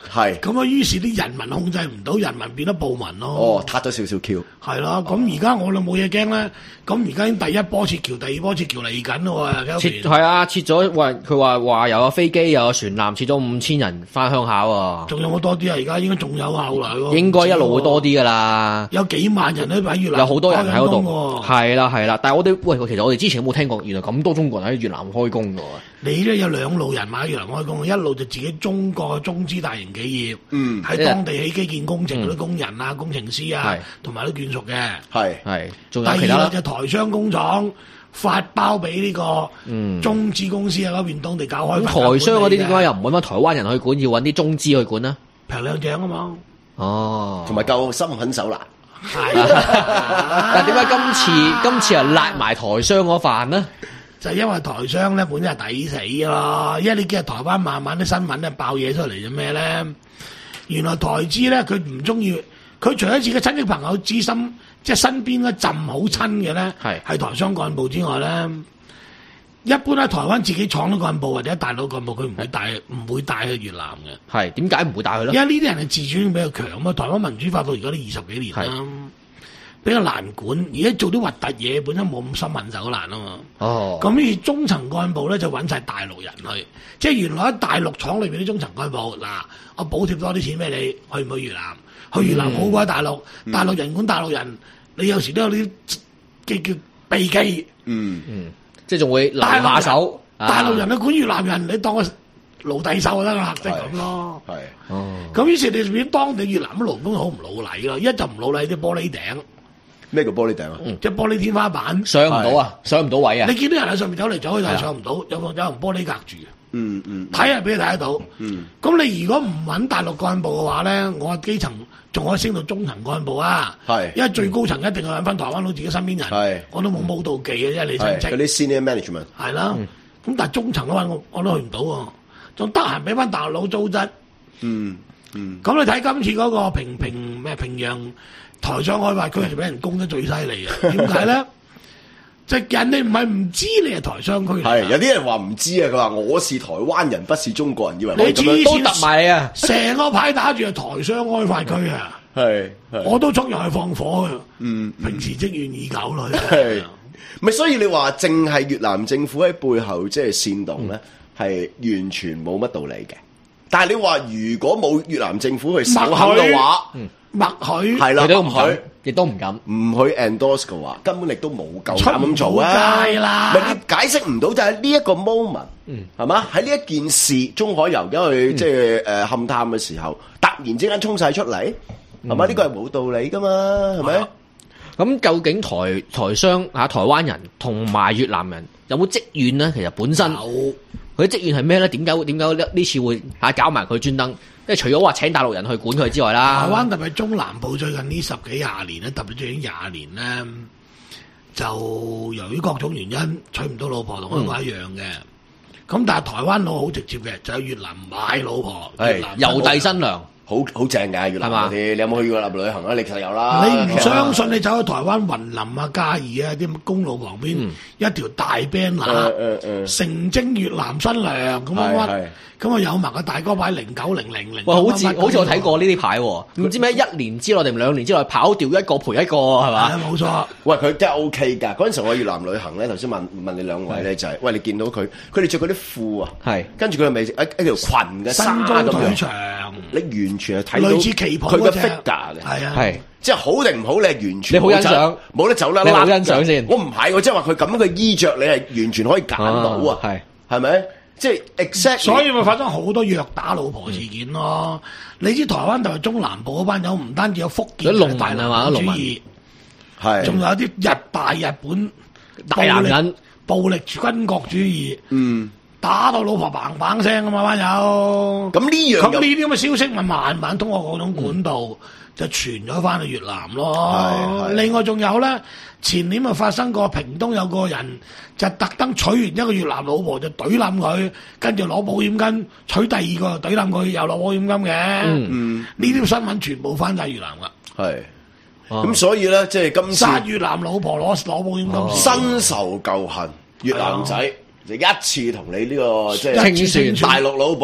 係咁啊，於是啲人民控制唔到，人民變得暴民咯。 哦，撻咗少少 Q。 係咯，咁而家我哋冇嘢驚咧。咁而家已經第一波撤僑，第二波撤僑嚟緊咯喎。 撤係啊，撤咗喂，佢話話又有飛機又有船艦，撤咗五千人翻鄉下喎。 仲有冇多啲啊？而家應該仲有後來喎。 應該一路會多啲噶啦。 有幾萬人喺越南， 有好多人喺嗰度。係啦係啦，但係我哋喂，其實我哋之前有冇聽過，原來咁多中國人喺越南開工㗎喎。 你咧有兩路人馬喺越南開工，一路就自己中國中資大型企業，嗯，喺當地起基建工程嗰啲工人啊、嗯、工程師啊，同埋都眷屬嘅， 係係。 第二就台商工廠發包俾呢個中資公司啊嗰邊當地搞開發。 台商嗰啲點解又唔揾翻台灣人去管，要揾啲中資去管呢？ 平兩正啊嘛。 哦，同埋夠心狠手辣。 係， 但係點解今次今次又辣埋台商嗰飯呢？ 就係因為台商咧本身係抵死咯，因為你見日台灣慢慢啲新聞咧爆嘢出嚟咗咩咧？原來台資咧佢唔中意，佢除咗自己親戚朋友知心，即係身邊嗰陣好親嘅咧，係係台商幹部之外咧，一般喺台灣自己廠啲幹部或者大陸幹部，佢唔會帶唔會帶去越南嘅。 係點解唔會帶去咧？ 因為呢啲人係自主性比較強啊！台灣民主化到而家都二十幾年啦。比較難管，而家做啲核突嘢本身冇咁心狠手辣啊嘛。哦，咁於是中層幹部咧就揾晒大陸人去，即係原來喺大陸廠裏邊啲中層幹部嗱，我補貼多啲錢俾你，去唔去越南？去越南好過喺大陸，嗯、大陸人管大陸人，你有時都有啲叫叫避忌。嗯嗯，即係仲會拿下手。 大陸人去管越南人，你當個奴隸手就得啦，即係咁咯。係，哦。咁於是你變當地越南啲勞工好唔老禮咯，一就唔老禮啲玻璃頂。 咩叫玻璃頂啊？ 即係玻璃天花板， 上唔到啊，上唔到位啊！ 你見到人喺上面走嚟走去，但係上唔到，有個有人玻璃隔住。嗯嗯，睇係俾你睇得到。嗯，咁你如果唔揾大陸幹部嘅話咧，我基層仲可以升到中層幹部啊。係，因為最高層一定係揾翻台灣佬自己身邊人。係，我都冇冇妒忌嘅，因為你親戚。 嗰啲 senior management。 係啦，咁但係中層嘅話，我我都去唔到喎，仲得閒俾翻大陸佬糟質。嗯嗯。咁你睇今次嗰個平平咩平壤台商開發區係俾人攻得最犀利嘅，點解咧？就人哋唔係唔知你係台商區嚟， 係有啲人話唔知啊！佢話我是台灣人，不是中國人，以為你咁樣都突埋啊！ 成個牌打住係台商開發區啊！係，我都衝入去放火嘅。嗯，平時即願意搞啦。係， 咪所以你話淨係越南政府喺背後即係煽動咧，係、嗯、完全冇乜道理嘅。但係你話如果冇越南政府去手肯嘅話，嗯。 默許係啦， 都唔許，亦都唔敢， 唔去 endorse 嘅話，根本亦都冇夠膽咁做啊！ 啦， 咪你解釋唔到就係呢一個 moment，嗯，係嘛？喺呢一件事，中海油因為即係誒勘探嘅時候，突然之間衝晒出嚟，係嘛？呢個係冇道理噶嘛，係咪？ 咁究竟台台商嚇台灣人同埋越南人有冇積怨咧？其實本身佢啲積怨係咩咧？點解點解呢次會嚇搞埋佢專登？即係除咗話請大陸人去管佢之外啦， 台灣特別中南部最近呢十幾廿年咧，特別最近廿年咧，就由於各種原因娶唔到老婆，同香港一樣嘅。咁、嗯、但係台灣佬好直接嘅，就喺越南買老婆， 係郵遞新娘。 好好正㗎，越南嗰啲，你有冇去過越南旅行啊？你其實有啦。 你唔相信？你走去台灣雲林啊、嘉義啊啲公路旁邊，嗯、一條大 banner，呃呃、成精越南新娘咁樣屈，咁啊有埋個大哥牌零九零零零。 喂，好似好似我睇過呢啲牌喎，唔知咩一年之內定兩年之內跑掉一個賠一個係嘛？ 冇錯。 喂，佢真係 OK 㗎。嗰陣時我去越南旅行咧，頭先問問你兩位咧就係、是，喂你見到佢，佢哋着嗰啲褲啊，係跟住佢係咪一一條裙嘅身高腿長？ 你完全係睇到類似旗袍佢嘅 figure 嘅，係啊，係即係好定唔好，你係完全你好欣賞， 冇得走啦， 你好欣賞先。 我唔係，我即係話佢咁樣嘅衣着，你係完全可以揀到啊，係係咪？即係 exact， 所以咪發生好多虐打老婆事件咯。嗯、你知台灣就係中南部嗰班友，唔單止有福建嘅大男人主義，係仲有啲日大日本大男人暴力軍國主義，嗯。打到老婆砰砰聲啊嘛，班友。咁呢樣咁呢啲咁嘅消息咪慢慢通過嗰種管道、嗯、就傳咗翻去越南咯。另外仲有咧，前年咪發生過屏東有個人就特登娶完一個越南老婆就懟冧佢，跟住攞保險金娶第二個懟冧佢又攞保險金嘅。嗯，呢啲新聞全部翻晒越南噶。係。咁、啊、所以咧，即係今次殺越南老婆攞攞保險金， 新仇舊恨，越南仔。就一次同你呢、這個即係清算大陸老部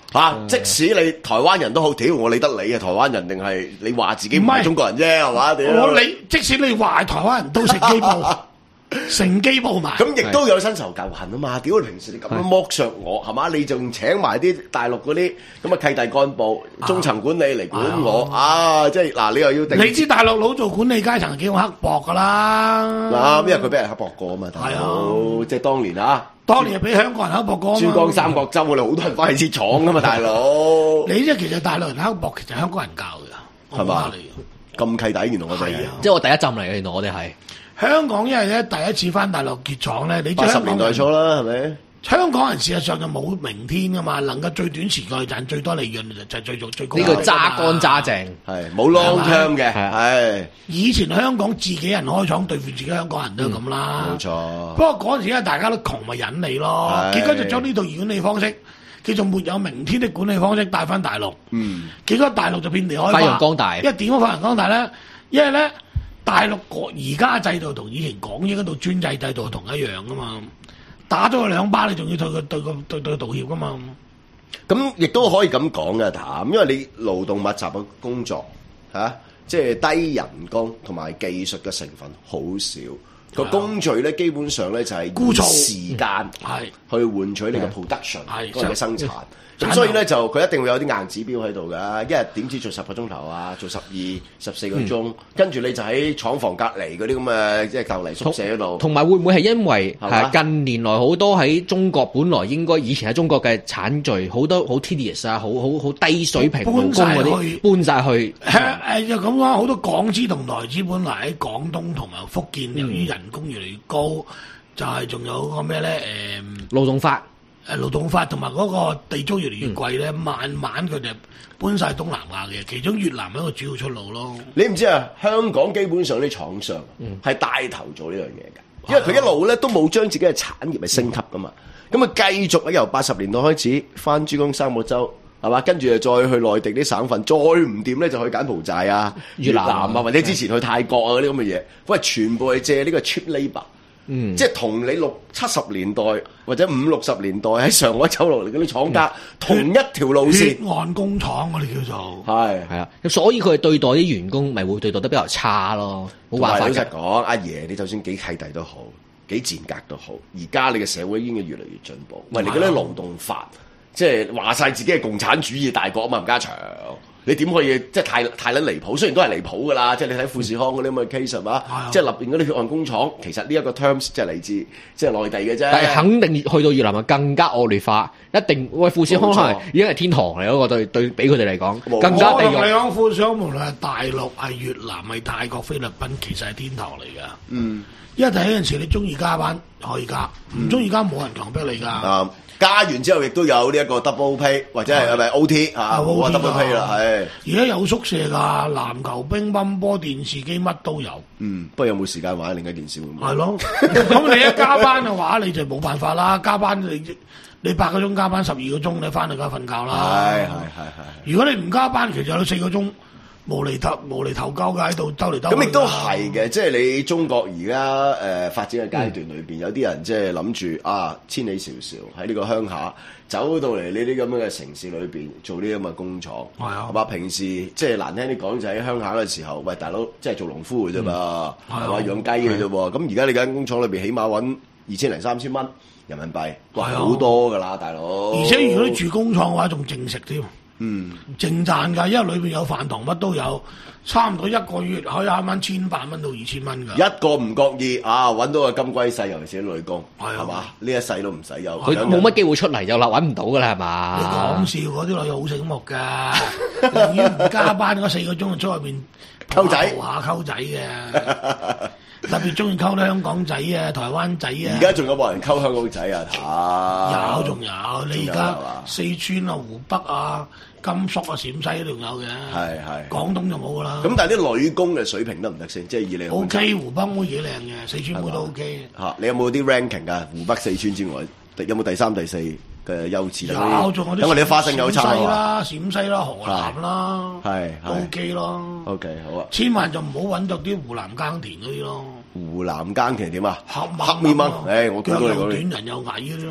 嚇，即使你台灣人都好，屌我理得你啊！台灣人定係你話自己唔係中國人啫，係嘛？屌我理，即使你話台灣人都乘機報，乘機報埋。 咁亦都有新仇舊恨啊嘛！屌你平時你咁樣剝削我係嘛？你仲請埋啲大陸嗰啲咁嘅契弟幹部、中層管理嚟管我啊！即係嗱，你又要定？ 你知大陸佬做管理階層幾咁刻薄㗎啦？ 嗱，因為佢俾人刻薄過啊嘛，大佬，即係當年啊。當年係俾香港人刻薄過啊嘛！ 珠江三角洲我哋好多人翻去設廠噶嘛，大佬。 你即係其實大陸人刻薄，其實香港人教㗎，係嘛？ 咁契弟，原來我哋係， 即係我第一浸嚟嘅，原來我哋係香港，因為咧第一次翻大陸結廠咧，你八十年代初啦，係咪？ 香港人事實上就冇明天噶嘛，能夠最短時間賺最多利潤就就係最做最高。 呢個揸乾揸淨係冇 long term 嘅，係。 以前香港自己人開廠對付自己香港人都係咁啦， 冇錯。 不過嗰陣時咧，大家都窮咪忍你咯，結果就將呢套管理方式叫做沒有明天的管理方式帶翻大陸。嗯，結果大陸就遍地開花， 發揚光大。 因為點樣發揚光大咧？因為咧大陸而家制度同以前港英嗰度專制制度同一樣噶嘛。打咗佢兩巴，你仲要對佢對佢對對佢道歉噶嘛？ 咁亦都可以咁講嘅，譚，因為你勞動密集嘅工作嚇、啊，即係低人工同埋技術嘅成分好少，個工序咧基本上咧就係以時間係去換取你嘅 production 嗰個嘅生產。咁所以咧就佢一定會有啲硬指標喺度㗎，一日點知做十個鐘頭啊，做十二、十四個鐘，跟住你就喺廠房隔離嗰啲咁嘅即係隔離宿舍嗰度。 同埋會唔會係因為係近年來好多喺中國本來應該以前喺中國嘅產序好多好 tedious 啊，好好好低水平勞工嗰啲搬晒去。 誒誒就咁講，好多港資同台資本來喺廣東同埋福建，由於人工越嚟越高，就係仲有個咩咧誒勞動法。 誒勞動法同埋嗰個地租越嚟越貴咧，嗯、慢慢佢哋搬晒東南亞嘅，其中越南係一個主要出路咯。 你唔知啊？香港基本上啲廠商係帶頭做呢樣嘢㗎，因為佢一路咧都冇將自己嘅產業係升級㗎嘛。咁啊、嗯、繼續由八十年代開始翻珠江三角洲係嘛，跟住就再去內地啲省份，再唔掂咧就去柬埔寨啊、越南啊，或者之前去泰國啊嗰啲咁嘅嘢，喂，全部係借呢個 cheap labour。嗯，即係同你六七十年代或者五六十年代喺上海走落嚟嗰啲廠家、嗯、同一條路線， 血汗工廠我哋叫做係係啊，所以佢哋對待啲員工咪會對待得比較差咯。冇辦法嘅。老實講，阿爺你就算幾契弟都好，幾賤格都好，而家你嘅社會已經越嚟越進步。喂，你嗰啲勞動法，即係話晒自己係共產主義大國啊嘛，吳家祥。你點可以即係太太撚離譜？雖然都係離譜㗎啦，即係你睇富士康嗰啲咁嘅 case 係嘛？即係立邊嗰啲血汗工廠，其實呢一個 terms 即係嚟自即係內地嘅啫。 但係肯定去到越南係更加惡劣化，一定喂富士康係已經係天堂嚟嗰個對對比佢哋嚟講更加地獄。 你講富士康無論係大陸係越南係泰國菲律賓，其實係天堂嚟㗎。嗯，因為第一陣時你中意加班可以加，唔中意加冇人強迫你㗎。 嗯加完之後，亦都有呢一個 double pay 或者係係咪 O T 啊？冇啊 double pay 啦，係。 而家有宿舍㗎，籃球、乒乓波、電視機乜都有。 嗯，不過有冇時間玩另一件事會唔會？ 係咯，咁你一加班嘅話，你就冇辦法啦。加班你你八個鐘加班十二個鐘，你翻嚟梗係瞓覺啦。係係係係。如果你唔加班，其實有四個鐘。無厘頭無厘頭鳩嘅喺度兜嚟兜去。 咁亦都係嘅，即係你中國而家誒發展嘅階段裏邊，嗯、有啲人即係諗住啊，千里迢迢喺呢個鄉下走到嚟呢啲咁樣嘅城市裏邊做呢啲咁嘅工廠，係啊，係嘛？平時即係難聽啲講就喺鄉下嘅時候，喂大佬，即係做農夫嘅啫嘛，係嘛、嗯、養雞嘅啫喎。咁而家你間工廠裏邊起碼揾二千零三千蚊人民幣，哇好多㗎啦，大佬。 而且如果你住工廠嘅話，仲正食添。嗯，淨賺㗎，因為裏邊有飯堂，乜都有，差唔多一個月可以啱啱千八蚊到二千蚊㗎。 一個唔覺意啊，揾到個金龜婿，尤其是啲女工，係嘛？呢一世都唔使憂。 佢冇乜機會出嚟就啦，揾唔到㗎啦，係嘛？ 你講笑，嗰啲女好醒目㗎，寧願唔加班嗰四個鐘就出入邊溝仔， 下溝仔嘅。特別中意溝啲香港仔啊、台灣仔啊。 而家仲有冇人溝香港仔啊？ 啊有，仲有。你而家四川啊、湖北啊、甘肅啊、陝西都仲有嘅。係係。廣東就冇噶啦。 咁但係啲女工嘅水平得唔得先？即係以你 O K， 湖北妹幾靚嘅，四川妹都 O K。 嚇，你有冇啲 ranking 啊？湖北、四川之外，有冇第三、第四嘅優次？ 有，仲有啲。 因為你啲花生有差啦，陝西啦、河南啦， 係 O K 咯。 O K 好啊。 千萬就唔好揾到啲湖南耕田嗰啲咯。 湖南耕田點啊？ 黑黑面蚊，誒我見到你嗰啲短人又矮嗰啲咯。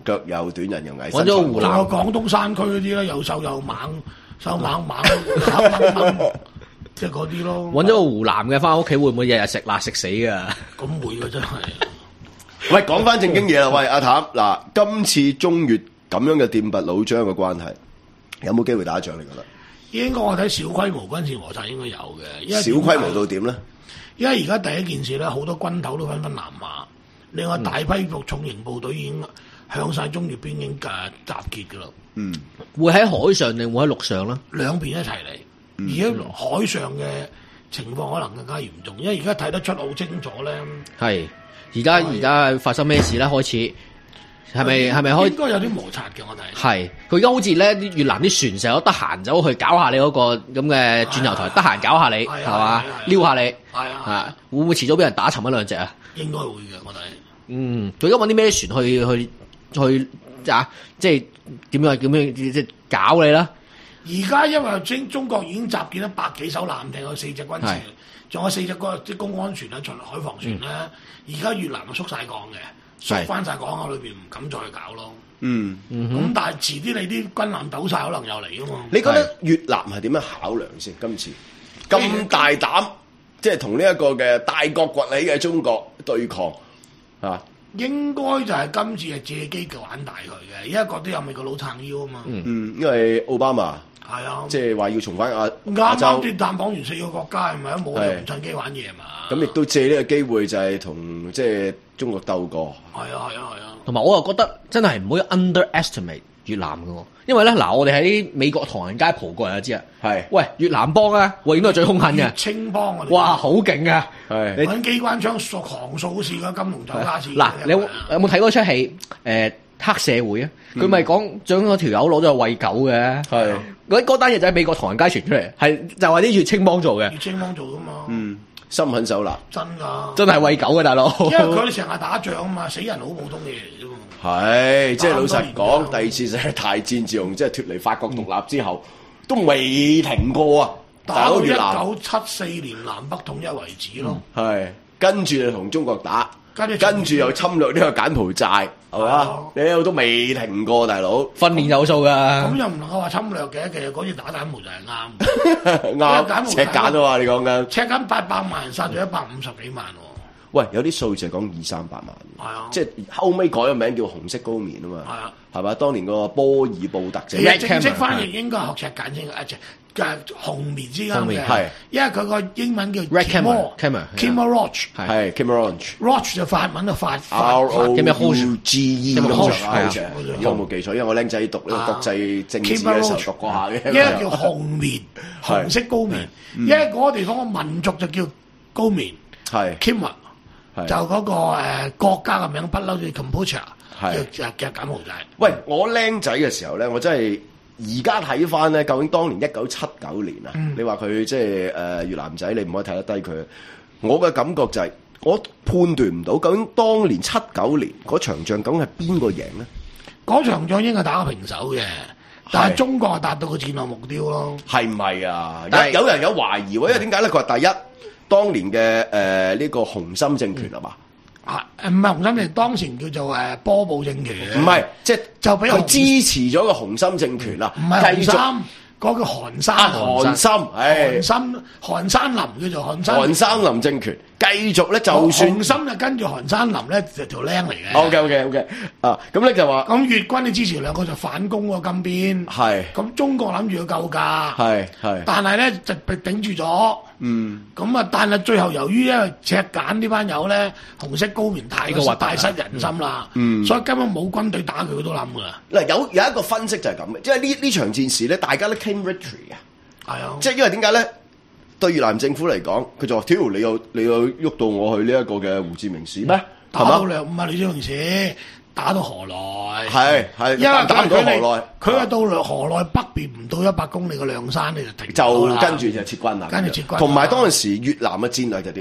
腳又短，人又矮。 揾咗湖南， 仲有廣東山區嗰啲咧，又瘦又猛，瘦猛猛，黑掹掹，即係嗰啲咯。 揾咗個湖南嘅翻屋企，會唔會日日食辣食死㗎？ 咁會㗎真係。 喂，講翻正經嘢啦，喂阿譚，嗱，今次中越咁樣嘅電拔弩張嘅關係，有冇機會打仗？你覺得？ 應該我睇小規模軍事摩擦應該有嘅，因為小規模到點咧？ 因為而家第一件事咧，好多軍頭都紛紛南下，另外大批重型部隊已經向晒中越邊境嘅集結㗎啦。嗯， 會喺海上定會喺陸上咧？ 兩邊一齊嚟，嗯、而家海上嘅情況可能更加嚴重，因為而家睇得出好清楚咧。係， 而家而家發生咩事咧？開始。係咪係咪可以？ 應該有啲摩擦嘅，我睇。 係，佢而家好似咧啲越南啲船成日都得閒走去搞下你嗰個咁嘅轉油台，得閒搞下你，係嘛？撩下你，係啊，會唔會遲早俾人打沉一兩隻啊？ 應該會嘅，我睇。 嗯，佢而家揾啲咩船去去去啊？即係點樣點樣即係搞你啦？ 而家因為中中國已經集結咗百幾艘艦艇，有四隻軍艦，仲有四隻個啲公安船啊、巡海防船咧。而家越南就縮晒港嘅。縮翻晒港口裏邊，唔敢再去搞咯。嗯，咁、嗯、但係遲啲你啲軍艦倒晒，可能又嚟啊嘛。 你覺得越南係點樣考量先？今次咁大膽，即係同呢一個嘅大國崛起嘅中國對抗啊？ 應該就係今次係借機嘅玩大佢嘅，因為覺得有美國佬撐腰啊嘛。 嗯，因為奧巴馬係啊， 即係話要重返亞亞洲。啱啱啲探訪完四個國家，係咪啊？冇人趁機玩嘢嘛。 咁亦都借呢個機會就係同即係中國鬥過。 係啊係啊係啊！ 同埋我又覺得真係唔可以 underestimate 越南嘅喎，因為咧嗱，我哋喺美國唐人街蒲過就知啊。係，喂越南幫啊，永遠都係最兇狠嘅。 青幫我哋。哇， 好勁啊！係，你揾機關槍掃狂掃好似個金龍酒家似。 嗱，你有有冇睇嗰出戲？誒黑社會啊，佢咪講將嗰條友攞咗去餵狗嘅。係，嗰嗰單嘢就喺美國唐人街傳出嚟，係就話啲越青幫做嘅。 越青幫做噶嘛。嗯。 心狠手辣， 真噶， 真係餵狗嘅大佬。 因為佢哋成日打仗啊嘛，死人好普通嘅嘢啫嘛。 係，即係老實講，第二次世界大戰自從即係脫離法國獨立之後，嗯、都未停過啊！ 打到一九七四年南北統一為止咯。係、 嗯，跟住就同中國打，跟住又侵略呢個柬埔寨，係嘛？你喺度都未停過，大佬。 訓練有數㗎。 咁又唔能夠話侵略嘅，其實嗰次打柬埔寨係啱。 啱。赤柬啊嘛，你講緊。 赤柬八百萬人殺咗一百五十幾萬喎。 喂，有啲數字係講二三百萬。係啊。即係後尾改個名叫紅色高棉啊嘛。係啊。係嘛？當年個波爾布特者。 正式翻譯應該學赤柬先啊！嘅紅棉之間嘅，係因為佢個英文叫 Khmer，Khmer Rouge， 係 Khmer Rouge，Rouge 就法文就法法 R O U G E 咁樣，係啊，有冇記錯？因為我僆仔讀呢個國際政治嘅時候讀過下嘅。 一個叫紅棉，紅色高棉；一個嗰個地方個民族就叫高棉，係 Khmer，就嗰個誒國家嘅名不嬲叫 Kampuchea，係嘅嘅柬埔寨。 喂，我僆仔嘅時候咧，我真係。而家睇翻咧，究竟當年一九七九年啊，嗯、你話佢即係誒越南仔，你唔可以睇得低佢。我嘅感覺就係、是，我判斷唔到究竟當年七九年嗰場仗究竟係邊個贏咧？ 嗰場仗應該打個平手嘅，但係中國係達到個戰略目標咯。 係唔係啊？有有人有懷疑喎，因為點解咧？佢話第一，當年嘅誒呢個紅心政權係嘛？嗯啊，唔係紅心政，當時叫做誒波布政權。 唔係，即係就俾佢支持咗個紅心政權啦。 唔係紅心，嗰個叫韓山。 韓心， 韓心，韓山林叫做韓山。 韓山林政權繼續咧，就算紅心就跟住韓山林咧，就條僆嚟嘅。 OK OK OK，啊，咁咧就話咁越軍你支持兩個就反攻喎金邊。係。咁中國諗住要救駕。係係。但係咧就被頂住咗。嗯，咁啊，但係最後由於因為赤柬呢班友咧，紅色高棉太過大失人心啦，嗯，所以根本冇軍隊打佢，佢都諗噶啦。 嗱，有有一個分析就係咁嘅，即係呢呢場戰事咧，大家都 claim victory 啊，係啊，即係因為點解咧？對越南政府嚟講，佢就話：屌，你又你又喐到我去呢一個嘅胡志明市咩？ 打到兩唔係胡志明市。打到河內， 係係，因為打唔到河內， 佢係到河內北邊唔到一百公里嘅亮山，你就停， 就跟住就撤軍啦。 跟住撤軍， 同埋當陣時越南嘅戰略就點咧？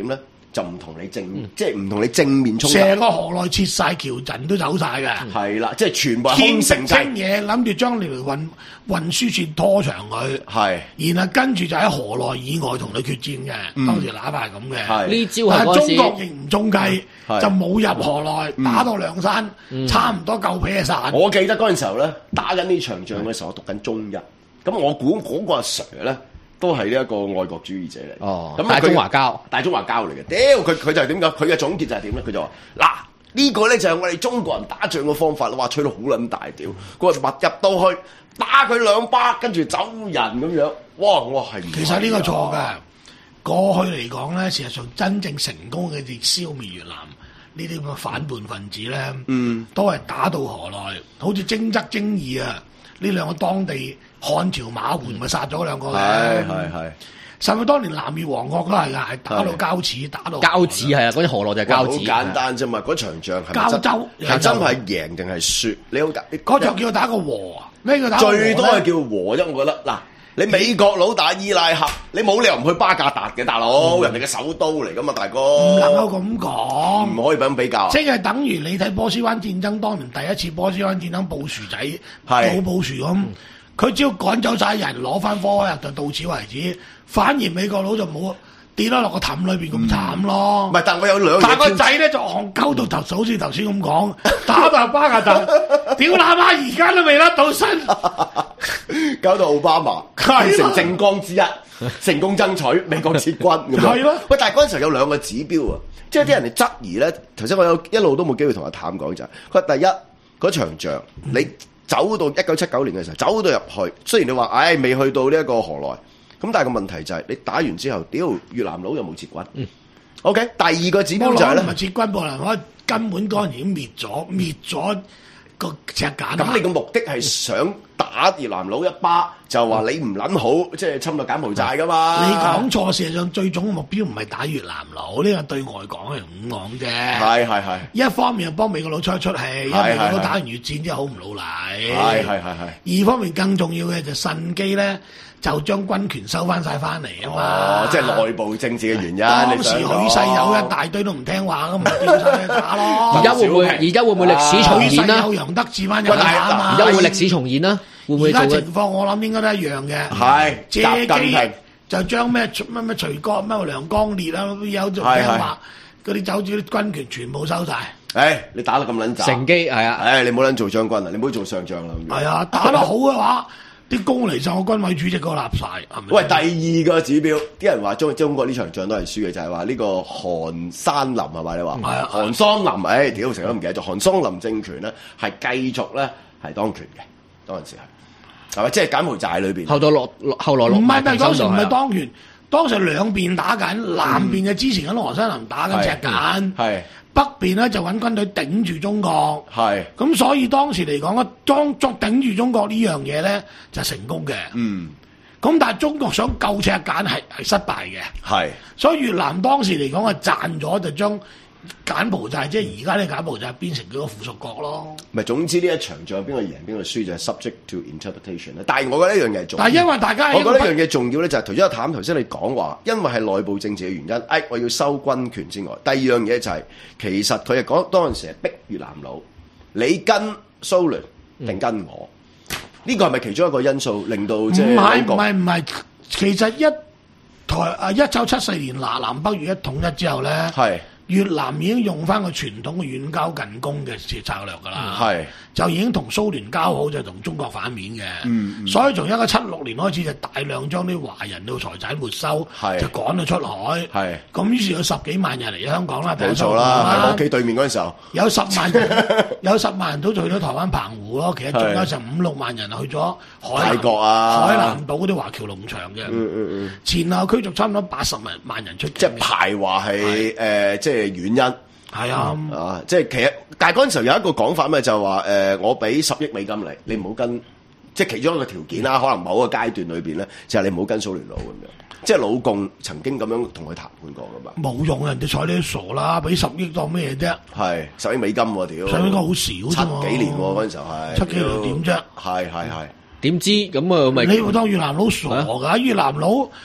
就唔同你正，嗯、即係唔同你正面衝突。 成個河內切晒橋陣都走晒嘅。 係啦，即係全部空城清嘢，諗住將條運運輸線拖長佢。係，然後跟住就喺河內以外同你決戰嘅。嗯、當時哪怕係咁嘅。呢招係中國亦唔中計，就冇入河內，嗯、打到梁山，嗯、差唔多夠皮散。 我記得嗰陣時候咧，打緊呢場仗嘅時候，我讀緊中一，咁我估嗰個阿 Sir 咧。都係呢一個愛國主義者嚟，哦，咁大中華膠， 大中華膠嚟嘅。屌佢佢就係點講？佢嘅總結就係點咧？佢就話：嗱，呢個咧就係我哋中國人打仗嘅方法啦。哇，吹到好撚大屌！佢話入到去打佢兩巴，跟住走人咁樣。哇！我係其實呢個錯嘅。過去嚟講咧，事實上真正成功嘅係消滅越南呢啲咁嘅反叛分子咧，嗯，都係打到河內，好似征則征義啊！呢兩個當地漢朝馬援咪殺咗兩個嘅，係係係。甚至當年南越王國都係㗎，係打到交趾，打到交趾係啊！嗰啲河內就係交趾。 好簡單啫嘛，嗰場仗係交州係真係贏定係輸？你好嗰場叫打個和，咩叫打和？最多係叫和啫，我覺得嗱。你美國佬打伊拉克，你冇理由唔去巴格達嘅，大佬，嗯、人哋嘅首都嚟噶嘛，大哥。 唔能夠咁講， 唔可以咁比較。 即係等於你睇波斯灣戰爭，當年第一次波斯灣戰爭布殊仔老布殊咁，佢、嗯、只要趕走晒人，攞翻科威特就到此為止。反而美國佬就冇跌咗落個氹裏邊咁慘咯。 唔係、嗯，但我有兩， 但個仔咧就戇鳩到頭，好似頭先咁講，打到巴格達，屌喇媽，而家都未甩到身。 搞到奧巴馬變成政綱之一，成功爭取美國撤軍咁樣。係咯，喂！但係嗰陣時候有兩個指標啊，即係啲人哋質疑咧。頭先我有一路都冇機會同阿譚講就係，佢話第一嗰場仗，嗯、你走到一九七九年嘅時候，走到入去，雖然你話唉未去到呢一個河內，咁但係個問題就係、是、你打完之後，屌越南佬又冇撤軍。嗯、o、okay? K， 第二個指標就係、是、咧， 唔係撤軍，波蘭可根本嗰陣已經滅咗，滅咗個赤柬。 咁你個目的係想打越南佬一巴，就話你唔撚好，即係侵略柬埔寨噶嘛？ 你講錯，事實上最終嘅目標唔係打越南佬，呢個對外講係咁講啫。 係係係。一方面係幫美國佬出一出氣，因為美國佬打完越戰之後好唔老禮。 係係係係。 二方面更重要嘅就趁機咧，就將軍權收翻晒翻嚟啊嘛。 哦，即係內部政治嘅原因。 當時許世友一大堆都唔聽話，咁咪丟晒去打咯。 而家會唔會？而家會唔會歷史重演啦？ 許世友、楊德志班人打嘛。 而家會歷史重演啦？ 而家情況我諗應該都一樣嘅，係借機就將咩咩咩徐國咩梁光烈啊，有就聽話嗰啲走住啲軍權全部收晒。 誒，你打得咁撚雜， 乘機係啊！ 誒，你冇撚做將軍啊，你唔好做上將啦。 係啊，打得好嘅話，啲功嚟上個軍委主席嗰個立晒。 喂，第二個指標，啲人話中中國呢場仗都係輸嘅，就係話呢個韓山林係咪？你話係啊？韓桑林，誒，屌成日都唔記得咗，韓桑林政權咧係繼續咧係當權嘅，當陣時係。係咪即係柬埔寨裏邊？ 後來落後來落唔係，但係當時唔係當權，當時兩邊打緊，南邊嘅支持緊韓山林打緊赤柬，係北邊咧就揾軍隊頂住中國，係咁所以當時嚟講咧，裝作頂住中國呢樣嘢咧就成功嘅，嗯，咁但係中國想救赤柬係係失敗嘅，係，所以越南當時嚟講係賺咗就將柬埔寨即係而家呢柬埔寨變成佢個附屬國咯。 唔係，總之呢一場仗邊個贏邊個輸就係 subject to interpretation 咧。但係我覺得一樣嘢重要。 但係因為大家， 我覺得一樣嘢重要咧，就係頭先阿譚頭先你講話，因為係內部政治嘅原因，誒我要收軍權之外，第二樣嘢就係、是、其實佢係講當陣時係逼越南佬，你跟蘇聯定跟我？呢、嗯、個係咪其中一個因素令到即係？唔係唔係唔係，其實一台啊一九七四年嗱南北越一統一之後咧，係。越南已經用翻個傳統嘅遠交近攻嘅策略㗎啦，係、嗯、就已經同蘇聯交好，就同中國反面嘅、嗯嗯，所以從一九七六年開始就大量將啲華人嘅財產沒收，就趕到出海，係咁於是有十幾萬人嚟香港啦， 冇錯啦，喺屋企對面嗰陣時候有十萬人，有十萬人都去咗台灣澎湖咯，其實仲有成五六萬人去咗海南泰國啊、 海南島嗰啲華僑農場嘅、嗯嗯嗯，前後驅逐差唔多八十萬萬人出境， 即係排華係誒即係。嘅原因係啊， 啊，即係其實，但係嗰陣時候有一個講法咩，就話誒、呃，我俾十億美金你，你唔好跟，即係其中一個條件啦。可能某個階段裏邊咧，就係、是、你唔好跟蘇聯佬咁樣。即係老共曾經咁樣同佢談判過噶嘛。冇用，人哋睬你都傻啦，俾十億當咩啫？係十億美金喎、啊，屌！ 十億好少啫嘛。 七幾年嗰陣時候係七幾年點啫？ 係係係。 點知咁啊？咪你會當越南佬傻㗎、啊？越南佬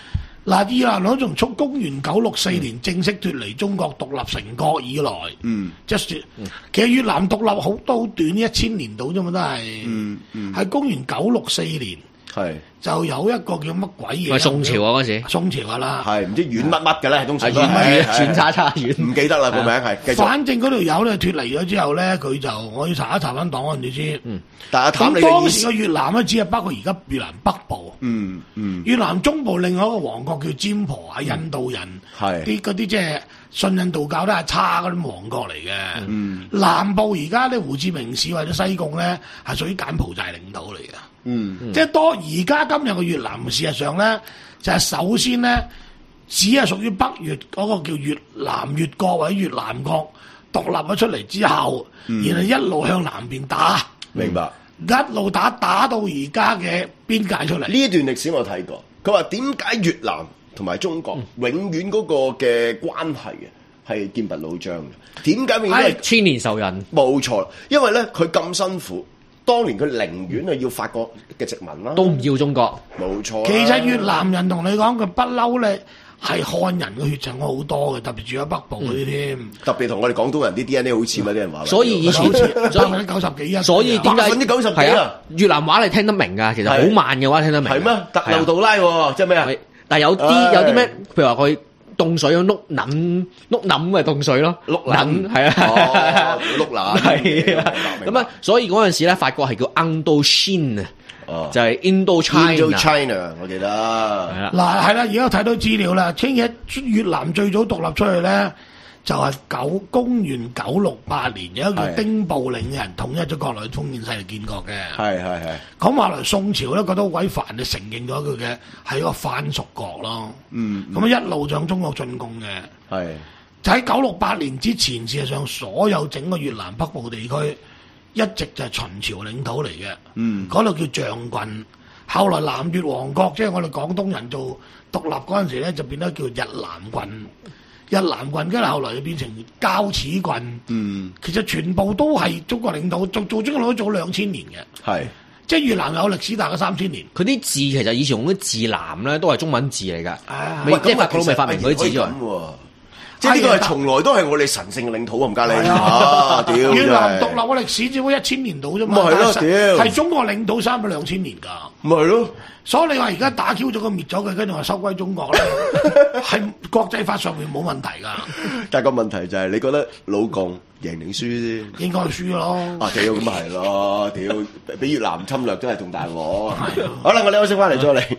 嗱，伊朗佬從從公元九六四年正式脱離中國獨立成國以來，嗯，即係其實越南獨立好都好短，一千年到啫嘛，都係，嗯嗯，喺公元九六四年。係就有一個叫乜鬼嘢？ 係宋朝啊嗰時， 宋朝噶啦， 係唔知阮乜乜嘅咧，通常阮乜阮叉叉阮， 唔記得啦個名係。 反正嗰條友咧脱離咗之後咧，佢就我要查一查翻檔案你知。嗯， 但係咁當時嘅越南咧，只係包括而家越南北部。嗯嗯。越南中部另外一個王國叫占婆啊，印度人係啲嗰啲即係信印度教都係差嗰啲王國嚟嘅。嗯。南部而家咧胡志明市或者西貢咧係屬於柬埔寨領土嚟嘅。嗯，即係多而家今日嘅越南，事實上咧就係、是、首先咧，只係屬於北越嗰個叫越南越國或者越南國獨立咗出嚟之後，嗯、然後一路向南邊打， 明白？ 一路打打到而家嘅邊界出嚟。 呢一段歷史我睇過，佢話點解越南同埋中國永遠嗰個嘅關係嘅係劍拔弩張嘅？點解永遠係千年仇人？ 冇錯，因為咧佢咁辛苦。當年佢寧願係要法國嘅殖民啦， 都唔要中國， 冇錯。 其實越南人同你講，佢不嬲咧係漢人嘅血情好多嘅，特別住喺北部嗰啲添。特別同我哋廣東人啲 D N A 好似嘛，啲人話。 所以以前百分之九十幾啊， 所以點解百分之九十幾啊？ 越南話你聽得明㗎，其實好慢嘅話聽得明。 係咩？特留杜拉喎，即係咩啊？ 但係有啲有啲咩，譬如話佢。凍水咯，碌撚碌撚咪凍水咯， 碌撚係啊， 碌撚係啊，咁啊，所以嗰陣時咧，法國係叫 Indochine 啊，就係 Indochina， 我記得係啦。嗱係啦，而家睇到資料啦，清嘅越南最早獨立出去咧，就係九公元九六八年，有一個叫丁部領嘅人統一咗國內封建勢力建國嘅。係係係。講話來宋朝咧，覺得好鬼煩，就承認咗佢嘅係一個藩屬國咯。嗯。咁、嗯、一路向中國進貢嘅。係。就喺九六八年之前，事實上所有整個越南北部地區一直就係秦朝領土嚟嘅。嗯。嗰度叫象郡，後來南越王國，即係我哋廣東人做獨立嗰陣時咧，就變得叫日南郡。日南郡跟住後來就變成交趾郡，嗯，其實全部都係中國領土，做做中國領土做咗兩千年嘅，係，即係越南有歷史大概三千年。 佢啲字其實以前用啲字南咧都係中文字嚟㗎，未即係法國佬未發明嗰啲字㗎。 即係呢個係從來都係我哋神聖嘅領土啊！唔加你啊！屌， 越南獨立嘅歷史只不過一千年到啫嘛。 咪係咯，屌， 係中國領土三百兩千年㗎。 咪係咯。 所以你話而家打 Q 咗佢滅咗佢，跟住話收歸中國咧，係國際法上面冇問題㗎。 但係個問題就係你覺得老共贏定輸先？ 應該輸咯。 啊屌，咁咪係咯，屌，俾越南侵略真係仲大鑊。好啦，我哋休息翻嚟再嚟。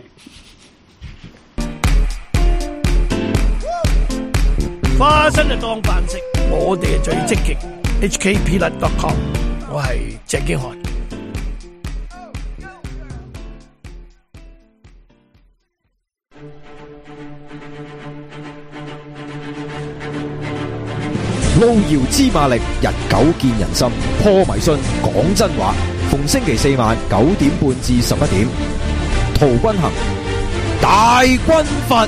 花生就當飯食，我哋係最積極。H K Peanut dot com， 我係鄭經翰。 路遙知馬力，日久見人心。破迷信，講真話。逢星期四晚九點半至十一點，陶君行大軍閥。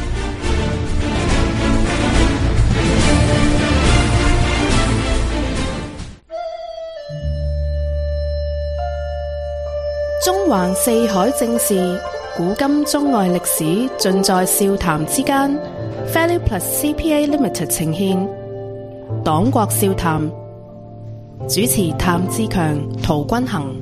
中環四海正事，古今中外歷史，盡在笑談之間。Value Plus C P A Limited 呈獻黨國笑談，主持譚志強、陶君行。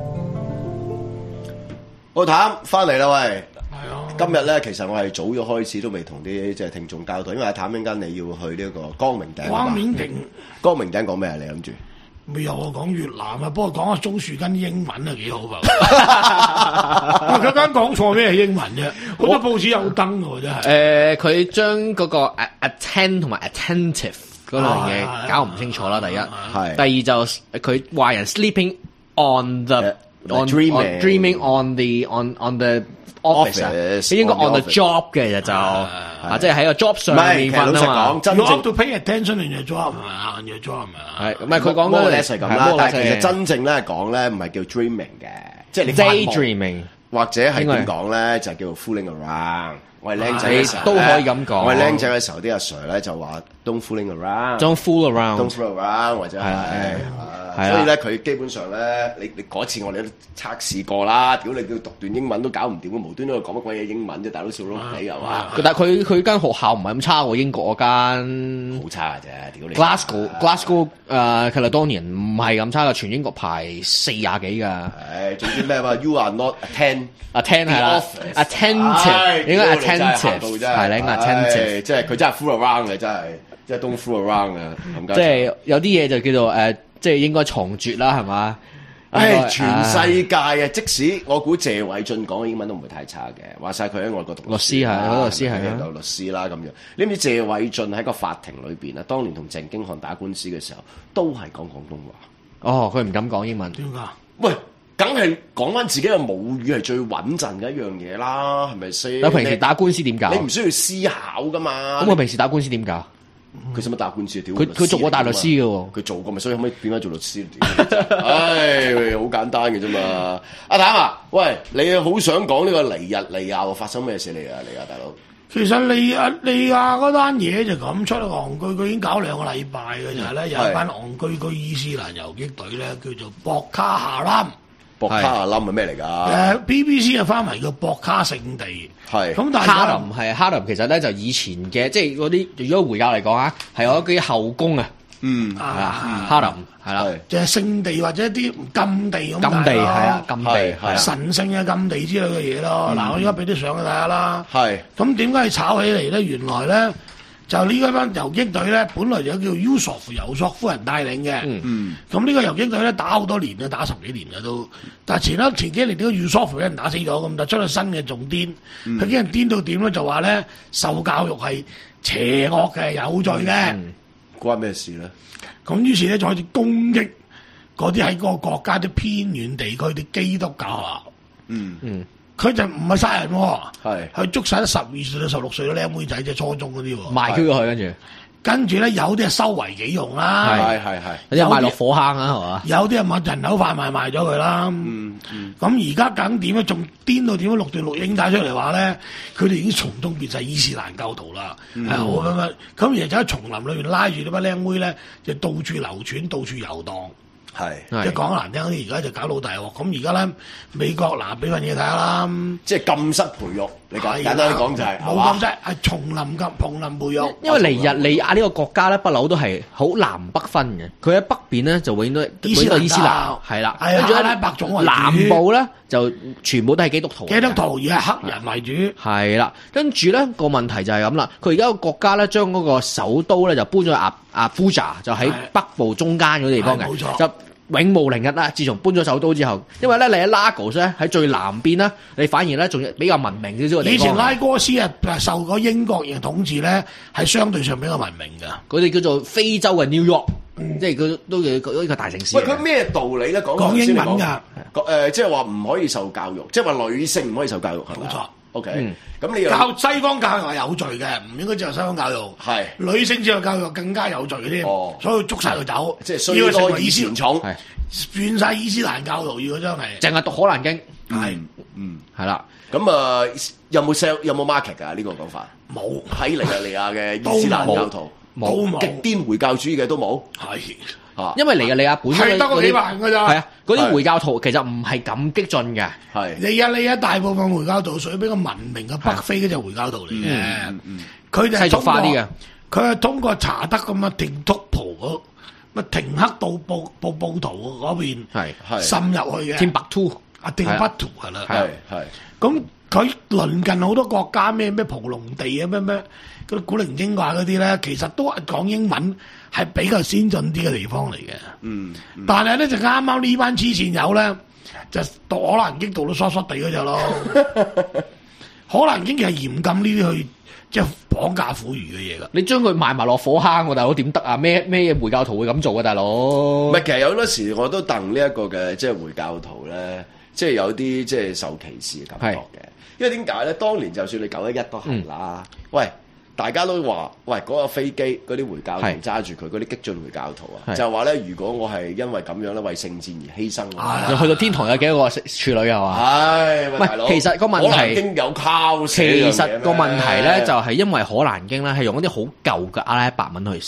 我譚翻嚟啦，喂！係啊。今日咧，其實我係早咗開始，都未同啲即係聽眾交代，因為阿譚陣間你要去呢一個光明頂。 光明頂， 光明頂講咩啊？你諗住？ 未有啊，講越南啊，不過講下鍾樹根英文啊幾好㗎。佢間講錯咩英文啫？好多報紙有登㗎真係。 誒，佢將嗰個 attend 同埋 attentive 嗰樣嘢搞唔清楚啦。第一，係第二就佢話人 sleeping on the on dreaming on the on on the office， 應該 on the job 嘅就就啊，即係喺個 job 上面瞓啊嘛。 You have to pay attention in your job 係嘛？on your job 係嘛？ 係唔係佢講嗰個係咁啦？但係其實真正咧講咧唔係叫 dreaming 嘅，即係你 daydreaming 或者係點講咧就叫做 fooling around。我係僆仔嘅時候都可以咁講。 我係僆仔嘅時候啲阿 Sir 咧就話 don't fooling around，don't fool around，don't fool around 或者係啦。所以咧，佢基本上咧，你你嗰次我哋都測試過啦。屌你，叫讀段英文都搞唔掂，無端端講乜鬼嘢英文啫，大佬笑到死係嘛？ 但係佢佢間學校唔係咁差喎，英國嗰間好差嘅啫，屌你 Glasgow Glasgow 誒 Caledonian 唔係咁差嘅，全英國排四廿幾㗎。 誒，總之咩話 ？You are not attend attend 係啦 ，attentive 應該 attentive 係啦，應該 attentive。 即係佢真係 fool around 嘅，真係即係 don't fool around 嘅。 即係有啲嘢就叫做誒，即係應該藏拙啦，係嘛？ 唉，全世界啊，即使我估謝偉俊講嘅英文都唔會太差嘅。話晒佢喺外國讀律師係，嗰律師係啊， 律師啦咁樣。你知唔知謝偉俊喺個法庭裏邊啊？當年同鄭經翰打官司嘅時候，都係講廣東話。 哦，佢唔敢講英文。 點解？ 喂，梗係講翻自己嘅母語係最穩陣嘅一樣嘢啦，係咪先？ 你平時打官司點搞？ 你唔需要思考噶嘛？ 咁我平時打官司點搞？ 佢使乜打官司啊？屌！ 佢佢做過大律師嘅喎， 佢做過咪，所以可唔可以變翻做律師？唉，好簡單嘅啫嘛。阿譚啊，喂，你好想講呢個尼日利亞發生咩事嚟啊？尼亞大佬， 其實尼日利亞嗰單嘢就咁出戇居居，已經搞兩個禮拜嘅就係咧，有一班戇居居伊斯蘭遊擊隊咧，叫做博卡哈林。 博卡哈林係咩嚟㗎？ 誒 B B C 嘅翻為叫博卡聖地。係。咁但係哈林係哈林，其實咧就以前嘅，即係嗰啲如果回教嚟講啊，係有一啲後宮啊。 嗯。 係啊，哈林係啦。 就係聖地或者一啲禁地咁。 禁地係啊，禁地係神聖嘅禁地之類嘅嘢咯。嗱，我而家俾啲相你睇下啦。 係。咁點解係炒起嚟咧？原來咧。就呢一班遊擊隊咧，本來就叫 Yusuf 尤索夫人帶領嘅。嗯，咁呢個遊擊隊咧打好多年嘅，打十幾年嘅都。但係前一前幾年呢個 Yusuf 俾人打死咗，咁就出咗新嘅仲癲。佢啲人癲到點咧？就話咧受教育係邪惡嘅、有罪嘅。 嗯、關咩事咧？ 咁於是咧就開始攻擊嗰啲喺嗰個國家啲偏遠地區啲基督教啊。 嗯嗯。 佢就唔係殺人喎， 係佢捉晒十二歲到十六歲嘅靚妹仔，即係初中嗰啲喎， 賣佢佢跟住， 跟住咧有啲係收為己用啦， 係係係， 有啲賣落火坑啊，係嘛？ 有啲係買人口販賣賣咗佢啦， 嗯嗯， 咁而家梗點咧？仲癲到點樣？錄段錄影帶出嚟話咧，佢哋已經從東變晒伊斯蘭教徒啦，係好咁樣，咁然後就喺叢林裏邊拉住呢班靚妹咧，就到處流傳，到處遊蕩。 係， 即係講難聽啲，而家就搞老大鑊。咁而家咧，美國嗱俾份嘢睇下啦， 即係禁室培育。你講簡單啲講就係冇咁啫，係叢林及叢林培育。 因為尼日利亞呢個國家咧，不嬲都係好南北分嘅。佢喺北邊咧就永遠都伊斯蘭伊斯蘭，係啦。 跟住阿拉伯種為主。 南部咧就全部都係基督徒。 基督徒而係黑人為主。 係啦，跟住咧個問題就係咁啦。佢而家個國家咧將嗰個首都咧就搬咗去阿阿夫扎，就喺北部中間嗰啲地方嘅。 冇錯。 就永無寧日啦！自從搬咗首都之後，因為咧你喺拉各斯咧喺最南邊咧，你反而咧仲比較文明少少嘅地方。 以前拉各斯啊受過英國人統治咧，係相對上比較文明㗎。 佢哋叫做非洲嘅 New York，嗯、即係佢都有一個大城市。 喂，佢咩道理咧？講講英文㗎。 誒，即係話唔可以受教育，即係話女性唔可以受教育，係咪？冇錯。O K，咁你教西方教育係有罪嘅，唔應該接受西方教育。係女性接受教育更加有罪嘅添，所以捉晒佢走。 即係衰多以前重， 轉晒伊斯蘭教徒，如果真係淨係讀《可蘭經》。 係， 嗯，係啦。 咁啊，有冇 sell 有冇 market 㗎？呢個講法冇喺尼日利亞嘅伊斯蘭教徒， 冇極端回教主義嘅都冇。 係。 啊，因為尼日利亞本身係得個幾萬㗎咋， 係啊，嗰啲回教徒其實唔係咁激進嘅， 係尼日利亞大部分回教徒屬於比較文明嘅北非嗰隻回教徒嚟嘅，佢哋係世俗化啲嘅， 佢係通過查德咁啊廷督蒲嗰乜廷克道布布布圖嗰邊係係滲入去嘅， 廷北圖啊廷北圖係啦， 係係咁佢鄰近好多國家咩咩蒲隆地啊咩咩嗰啲古靈精怪嗰啲咧，其實都係講英文。係比較先進啲嘅地方嚟嘅，嗯，嗯但係咧就啱啱呢班黐線友咧，就讀可蘭經讀到疏疏地嗰隻咯。可蘭經其實嚴禁呢啲去即係綁架婦孺嘅嘢噶。 你將佢賣埋落火坑，喎大佬點得啊？咩咩回教徒會咁做啊，大佬？ 唔係，其實有好多時我都戥呢一個嘅即係回教徒咧，即係有啲即係受歧視嘅感覺嘅。因為點解咧？當年就算你九一一都係啦，嗯、喂。大家都話：喂，嗰、那個飛機嗰啲回教徒揸住佢，嗰啲激進回教徒啊，就話咧，如果我係因為咁樣咧為聖戰而犧牲， 啊、就去到天堂有幾多個處女係嘛？ 唉， 唔係，其實個問題，可蘭經有靠寫。 其實個問題咧，就係因為可蘭經咧係用一啲好舊嘅阿拉伯文去寫，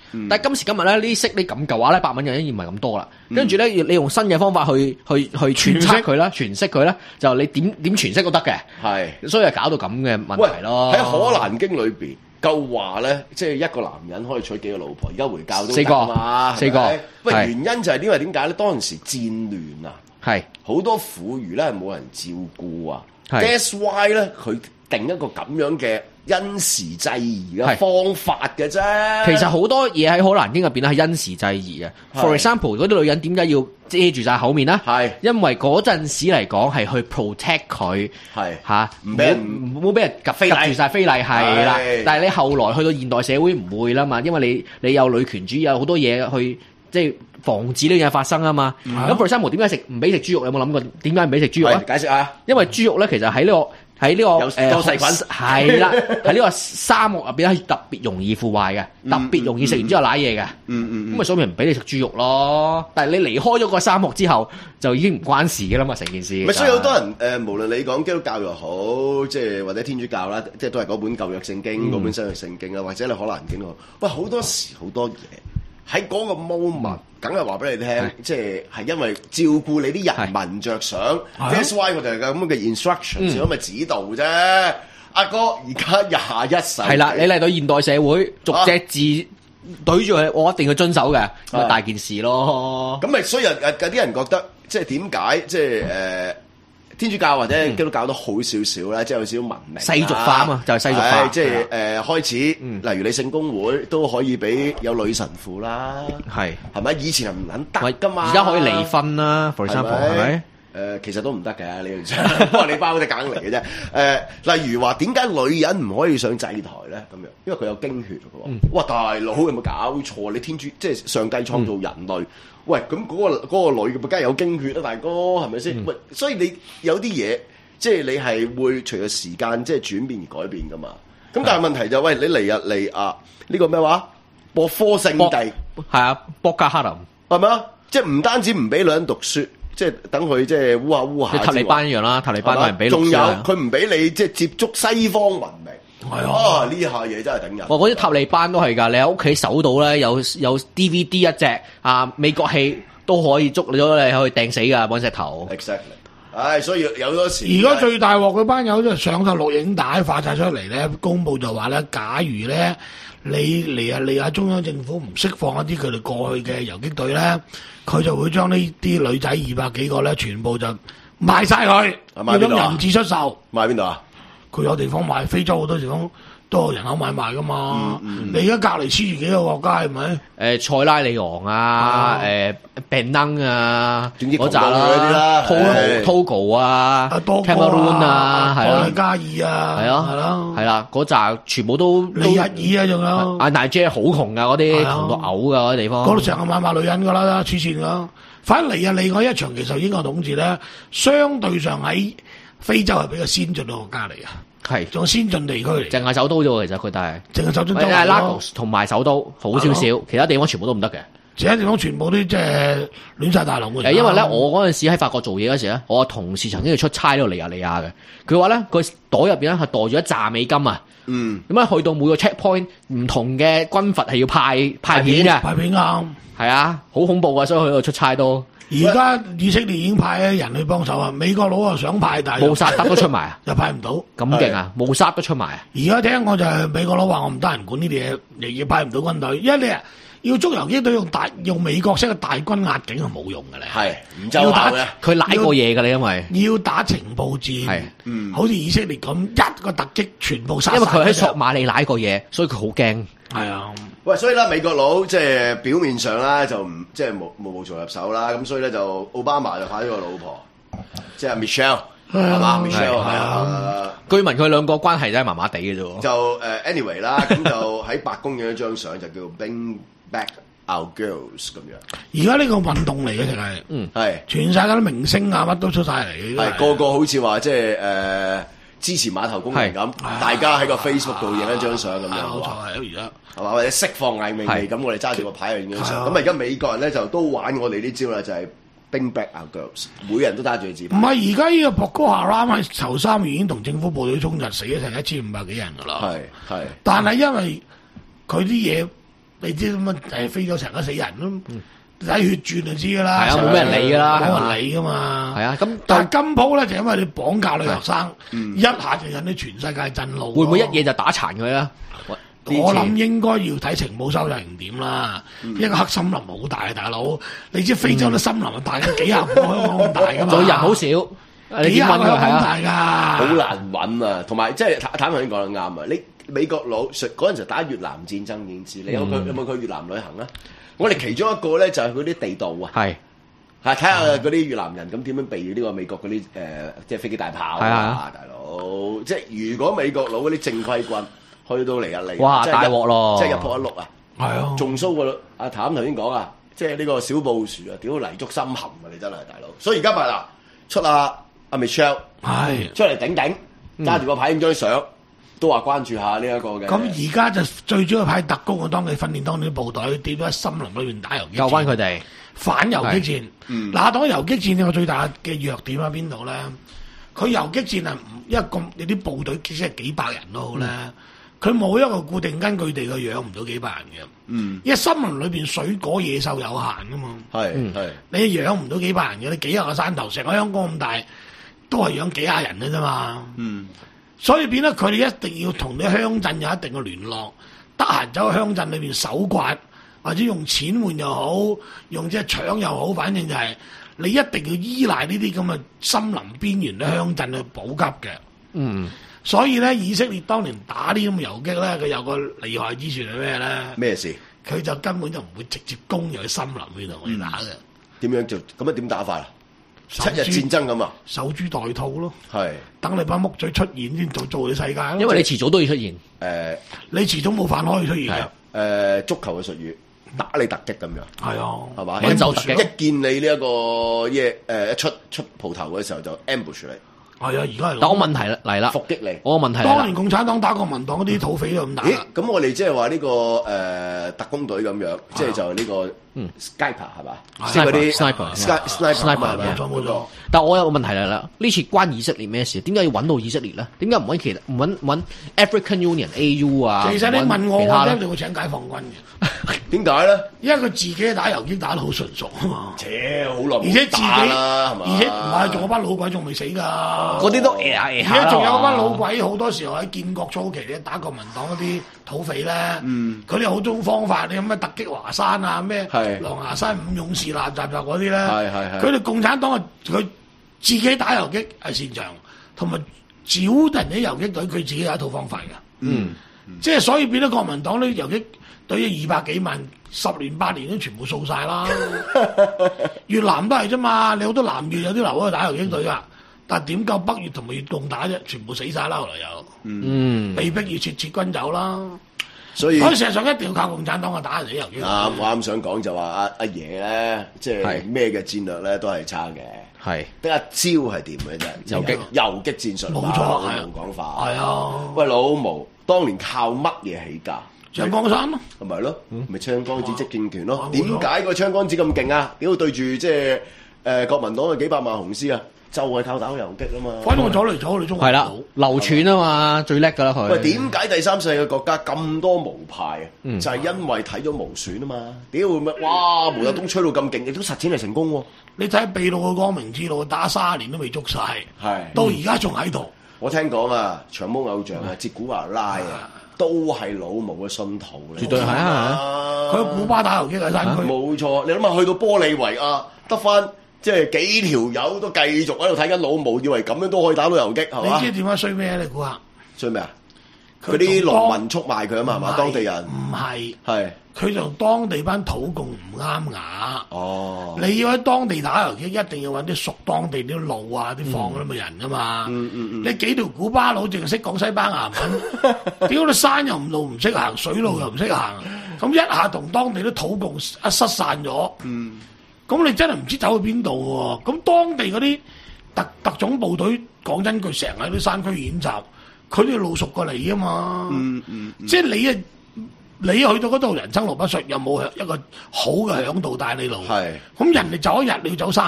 嗯、但係今時今日咧，呢識你咁舊話咧，白文人已經唔係咁多啦。跟住咧，你用新嘅方法去去去詮釋佢啦，詮釋佢咧，就你點點詮釋都得嘅。係，所以係搞到咁嘅問題咯。 喺《可蘭經》裏邊夠話咧，即係一個男人可以娶幾個老婆，而家回教都四個嘛，四個。 喂，原因就係因為點解咧？當陣時戰亂啊，係好多婦孺咧係冇人照顧啊。That's why 咧，佢定一個咁樣嘅因時制宜嘅方法嘅啫。 其實好多嘢喺《可蘭經》入邊咧係因時制宜嘅。For example， 嗰啲女人點解要遮住晒口面咧？係因為嗰陣時嚟講係去 protect 佢，係嚇，唔俾人唔好俾人夾夾住晒非禮係啦。但係你後來去到現代社會唔會啦嘛，因為你你有女權主義，有好多嘢去即係防止呢樣嘢發生啊嘛。咁 For example， 點解食唔俾食豬肉？有冇諗過點解唔俾食豬肉啊？ 解釋下。因為豬肉咧，其實喺呢個喺呢個誒多細菌係啦，喺呢個沙漠入邊係特別容易腐壞嘅，特別容易食完之後舐嘢嘅。嗯嗯，咁咪所以咪唔俾你食豬肉咯。但係你離開咗個沙漠之後，就已經唔關事嘅啦嘛，成件事。 咪所以好多人誒、呃，無論你講基督教又好，即係或者天主教啦，即係都係嗰本舊約聖經，嗰、嗯、本新約聖經啦，或者你可蘭經咯。喂，好多時好多嘢喺嗰個 moment。梗係話俾你聽，即係係因為照顧你啲人民着想 ，that's why 我哋係咁嘅 instruction，咁咪指導啫。阿哥而家廿一世， 係啦，你嚟到現代社會，逐隻字對住佢，我一定要遵守嘅，咁大件事咯。 咁咪所以有有啲人覺得，即係點解即係誒天主教或者基督教都好少少咧，即係有少少文明世俗化啊嘛，就係世俗化， 即係誒開始，例如你聖公會都可以俾有女神父啦，係係咪？以前係唔撚得噶嘛， 而家可以離婚啦 for example 係咪？ 誒其實都唔得嘅，你不過你包隻梗嚟嘅啫。誒例如話點解女人唔可以上祭台咧？咁樣，因為佢有經血嘅喎。哇大佬有冇搞錯？你天主即係上帝創造人類。喂，咁嗰、嗰個嗰、嗰個女嘅梗係有經血啦，大哥係咪先？喂、嗯，所以你有啲嘢，即係你係會隨住時間即係轉變而改變噶嘛。咁但係問題就係、喂，你嚟日嚟啊呢、呢個咩話？博科聖地係啊，博加哈林係咪啊？即係唔單止唔俾女人讀書，即係等佢即係烏下烏下。 塔利班一樣啦，塔利班都係唔俾讀書。 仲有佢唔俾你即係接觸西方文明。係啊！呢下嘢真係頂人。 我嗰啲塔利班都係㗎，你喺屋企搜到咧有有 D V D 一隻啊，美國戲都可以捉咗你去掟死㗎，揾石頭。 Exactly。唉，所以有好多時。 而家最大鑊嗰班友就上晒錄影帶發晒出嚟咧，公佈就話咧，假如咧你嚟啊嚟啊中央政府唔釋放一啲佢哋過去嘅游擊隊咧，佢就會將呢啲女仔二百幾個咧，全部就賣晒佢，要咁人質出售。 賣邊度啊？ 佢有地方賣，非洲好多地方都有人口買賣噶嘛。嗯嗯、你而家隔離黐住幾個國家係咪？誒、 呃，塞拉利昂啊，誒，病登啊， 嗰扎啦，Togo 啊 ，Cameroon 啊，係啊，加爾啊， 係啊，係啦，係啦，嗰扎全部都尼日爾啊，仲有啊，奈及利亞好窮噶，嗰啲窮到嘔噶嗰啲地方。 嗰度成日買賣女人噶啦，黐線噶。反嚟啊，嚟嗰一場其實英國統治咧，相對上喺非洲係比較先進嘅國家嚟啊，係仲先進地區嚟， 淨係首都啫喎，其實佢但係淨係首都州， 係 Lagos 同埋首都好少少，其他地方全部都唔得嘅， 其他地方全部都即係亂晒大龍嘅。 因為咧，我嗰陣時喺法國做嘢嗰時咧，我同事曾經要出差呢個尼日利亞嘅，佢話咧佢袋入邊咧係袋住一紮美金啊，嗯，咁樣去到每個 checkpoint 唔同嘅軍閥係要派派片嘅， 派片啱， 係啊，好恐怖啊，所以去度出差都。 而家以色列已經派人去幫手啊！美國佬又想派，但係穆薩德都出埋啊， 又派唔到， 咁勁啊！穆薩德都出埋啊！ 而家聽我就係美國佬話我唔得閒管呢啲嘢，亦要派唔到軍隊，因為你要捉游擊隊用大用美國式嘅大軍壓境係冇用嘅咧， 係唔奏效嘅， 佢舐過嘢嘅你因為要打情報戰，係嗯，好似以色列咁一個突擊全部殺， 因為佢喺索馬里舐過嘢，所以佢好驚。 係啊， 喂，所以咧美國佬即係表面上咧就唔即係冇冇無從入手啦，咁所以咧就奧巴馬就派咗個老婆，即係 Michelle 係嘛 ，Michelle 係啊， 據聞佢兩個關係真係麻麻地嘅啫。 就誒 anyway 啦，咁就喺白宮影一張相就叫 Bring Back Our Girls 咁樣。 而家呢個運動嚟嘅就係，嗯係，全世界啲明星啊乜都出晒嚟， 係個個好似話即係誒。支持碼頭工人咁，大家喺個 Facebook 度影一張相咁樣，冇錯係而家係嘛，或者釋放偽命利咁，我哋揸住個牌去影張相。咁啊，而家美國人咧就都玩我哋呢招啦，就係 Bring Back Our Girls，每人都揸住個字牌。 唔係而家呢個博哥哈拉喺頭三月已經同政府部隊衝突，死咗成一千五百幾人噶啦。係係，但係因為佢啲嘢你知咁啊？誒飛咗成個死人咯，睇血轉就知㗎啦。 係啊，冇咩人理㗎啦， 冇人理㗎嘛。 係啊，咁但係金鋪咧就因為你綁架女學生，一下就引起全世界震怒。 會唔會一嘢就打殘佢啊？ 我諗應該要睇情報收入型點啦。一個黑森林好大啊，大佬！你知非洲啲森林啊，大咗幾廿個香港咁大㗎嘛？ 人好少， 幾廿個香港大㗎， 好難揾啊！同埋即係坦坦白講得啱啊！你美國佬嗰陣時打越南戰爭已經知，你有佢有冇去越南旅行啊？我哋其中一個咧就係嗰啲地道啊，係係睇下嗰啲越南人咁點樣避呢個美國嗰啲誒即係飛機大炮啊，大佬！即係如果美國佬嗰啲正規軍去到嚟啊嚟， 哇大鑊咯！ 即係一仆一碌啊， 係啊， 仲蘇過阿譚頭先講啊，即係呢個小布殊啊，屌泥足深陷啊！你真係大佬，所以而家咪嗱出阿阿 Michelle 係出嚟頂頂，揸住個牌影張相。都話關注下呢一個嘅。 咁而家就最主要派特工，我當你訓練當啲部隊，點樣喺森林裏邊打遊擊戰， 救翻佢哋反遊擊戰。嗱，當遊擊戰呢個最大嘅弱點喺邊度咧？佢遊擊戰係唔因為咁你啲部隊即係幾百人都好咧，佢冇一個固定根據地，佢養唔到幾百人嘅。嗯，因為森林裏邊水果野獸有限噶嘛。係係，你養唔到幾百人嘅，你幾廿個山頭，成個香港咁大，都係養幾廿人嘅啫嘛。嗯。所以變得佢哋一定要同啲鄉鎮有一定嘅聯絡，得閒走去鄉鎮裏邊搜刮，或者用錢換又好，用即係搶又好，反正就係你一定要依賴呢啲咁嘅森林邊緣嘅鄉鎮去補給嘅。嗯，所以咧，以色列當年打呢啲咁嘅遊擊咧，佢有個厲害之處係咩咧？咩事？佢就根本就唔會直接攻入去森林邊度去打嘅。 點樣做？咁樣點打法啊？七日戰爭咁啊， 守株待兔咯，係等你班木嘴出現先做做你世界咯。 因為你遲早都要出現，誒、 呃， 你遲早冇飯可以出現嘅。誒、 呃，足球嘅術語，打你突擊咁樣，係啊， 係嘛？ 穩就突擊， 一見你呢、這、一個嘢，誒、呃，一出出蒲頭嘅時候就 ambush 你。 係啊，而家係。 但我問題嚟啦， 伏擊你。 我個問題。 當年共產黨打國民黨嗰啲土匪都咁打。 咦？咁我哋即係話呢個誒、呃、特工隊咁樣，即係就呢、是、個嗯 Sniper 係嘛？即係嗰啲 Sniper Sniper 冇錯冇錯。 但我有個問題嚟啦，呢次關以色列咩事？點解要揾到以色列咧？點解唔揾其他唔揾揾 African Union A U 啊？ 其實你問我，我一定會請解放軍嘅。 點解咧？ 因為佢自己打遊擊打得好純熟啊嘛。 切，好耐而且自己啦，係嘛？ 而且唔係仲有班老鬼仲未死㗎。 嗰啲都誒下誒下。 而且仲有班老鬼好多時候喺建國初期咧打國民黨嗰啲土匪咧，佢哋好種方法，你有咩突擊華山啊，咩狼牙山五勇士啦，集集嗰啲咧，佢哋共產黨啊，佢自己打遊擊係擅長，同埋招人啲遊擊隊，佢自己有一套方法嘅。嗯，即係所以變咗國民黨啲遊擊隊二百幾萬，十年八年都全部掃晒啦。越南都係啫嘛，你好多南越有啲留喺度打遊擊隊啊，但係點夠北越同埋越共打啫？全部死晒啦，後來又，嗯，被逼要撤撤軍走啦。所以，所以事實上一定要靠共產黨去打人哋遊擊。 啱，我啱想講就話阿阿爺咧，即係咩嘅戰略咧都係差嘅。係，得阿招係點嘅啫？遊擊遊擊戰術，冇錯，老毛講法。係啊，喂，老毛當年靠乜嘢起家？ 長江山咯， 係咪咯？咪槍桿子即政權咯？點解個槍桿子咁勁啊？屌對住即係誒國民黨嘅幾百萬雄師啊！就係靠打遊擊啊嘛， 反正我走嚟走去中國係啦，流傳啊嘛，最叻噶啦佢。 喂，點解第三世界嘅國家咁多毛派啊？嗯、就係因為睇咗毛選啊嘛。屌咪哇，毛澤東吹到咁勁，亦都實踐係成功喎。 你睇秘魯嘅光明之路，打卅年都未捉晒，係到而家仲喺度。 我聽講啊，長毛偶像啊，哲古華拉啊，都係老毛嘅信徒嚟。 絕對係啊！ 佢喺古巴打遊擊喺山區。 冇錯，你諗下去到玻利維亞得翻。即係幾條友都繼續喺度睇緊老毛，以為咁樣都可以打到遊擊，係嘛？ 你知點解衰咩？你估下？ 衰咩啊？佢啲農民出賣佢啊嘛，係嘛？當地人唔係， 係佢同當地班土共唔啱牙。 哦， 你要喺當地打遊擊，一定要揾啲熟當地啲路啊、啲房嗰啲嘅人噶嘛。嗯嗯嗯。你幾條古巴佬淨係識講西班牙文，屌你山又唔路唔識行，水路又唔識行，咁一下同當地啲土共一失散咗。嗯。咁你真係唔知走去邊度喎？咁當地嗰啲特特種部隊，講真句，成日喺啲山區演習，佢哋路熟過你啊嘛。嗯嗯嗯、即係你啊，你去到嗰度人生路不熟，又冇一個好嘅嚮導帶你路。係。咁人哋走一日，你要走三日，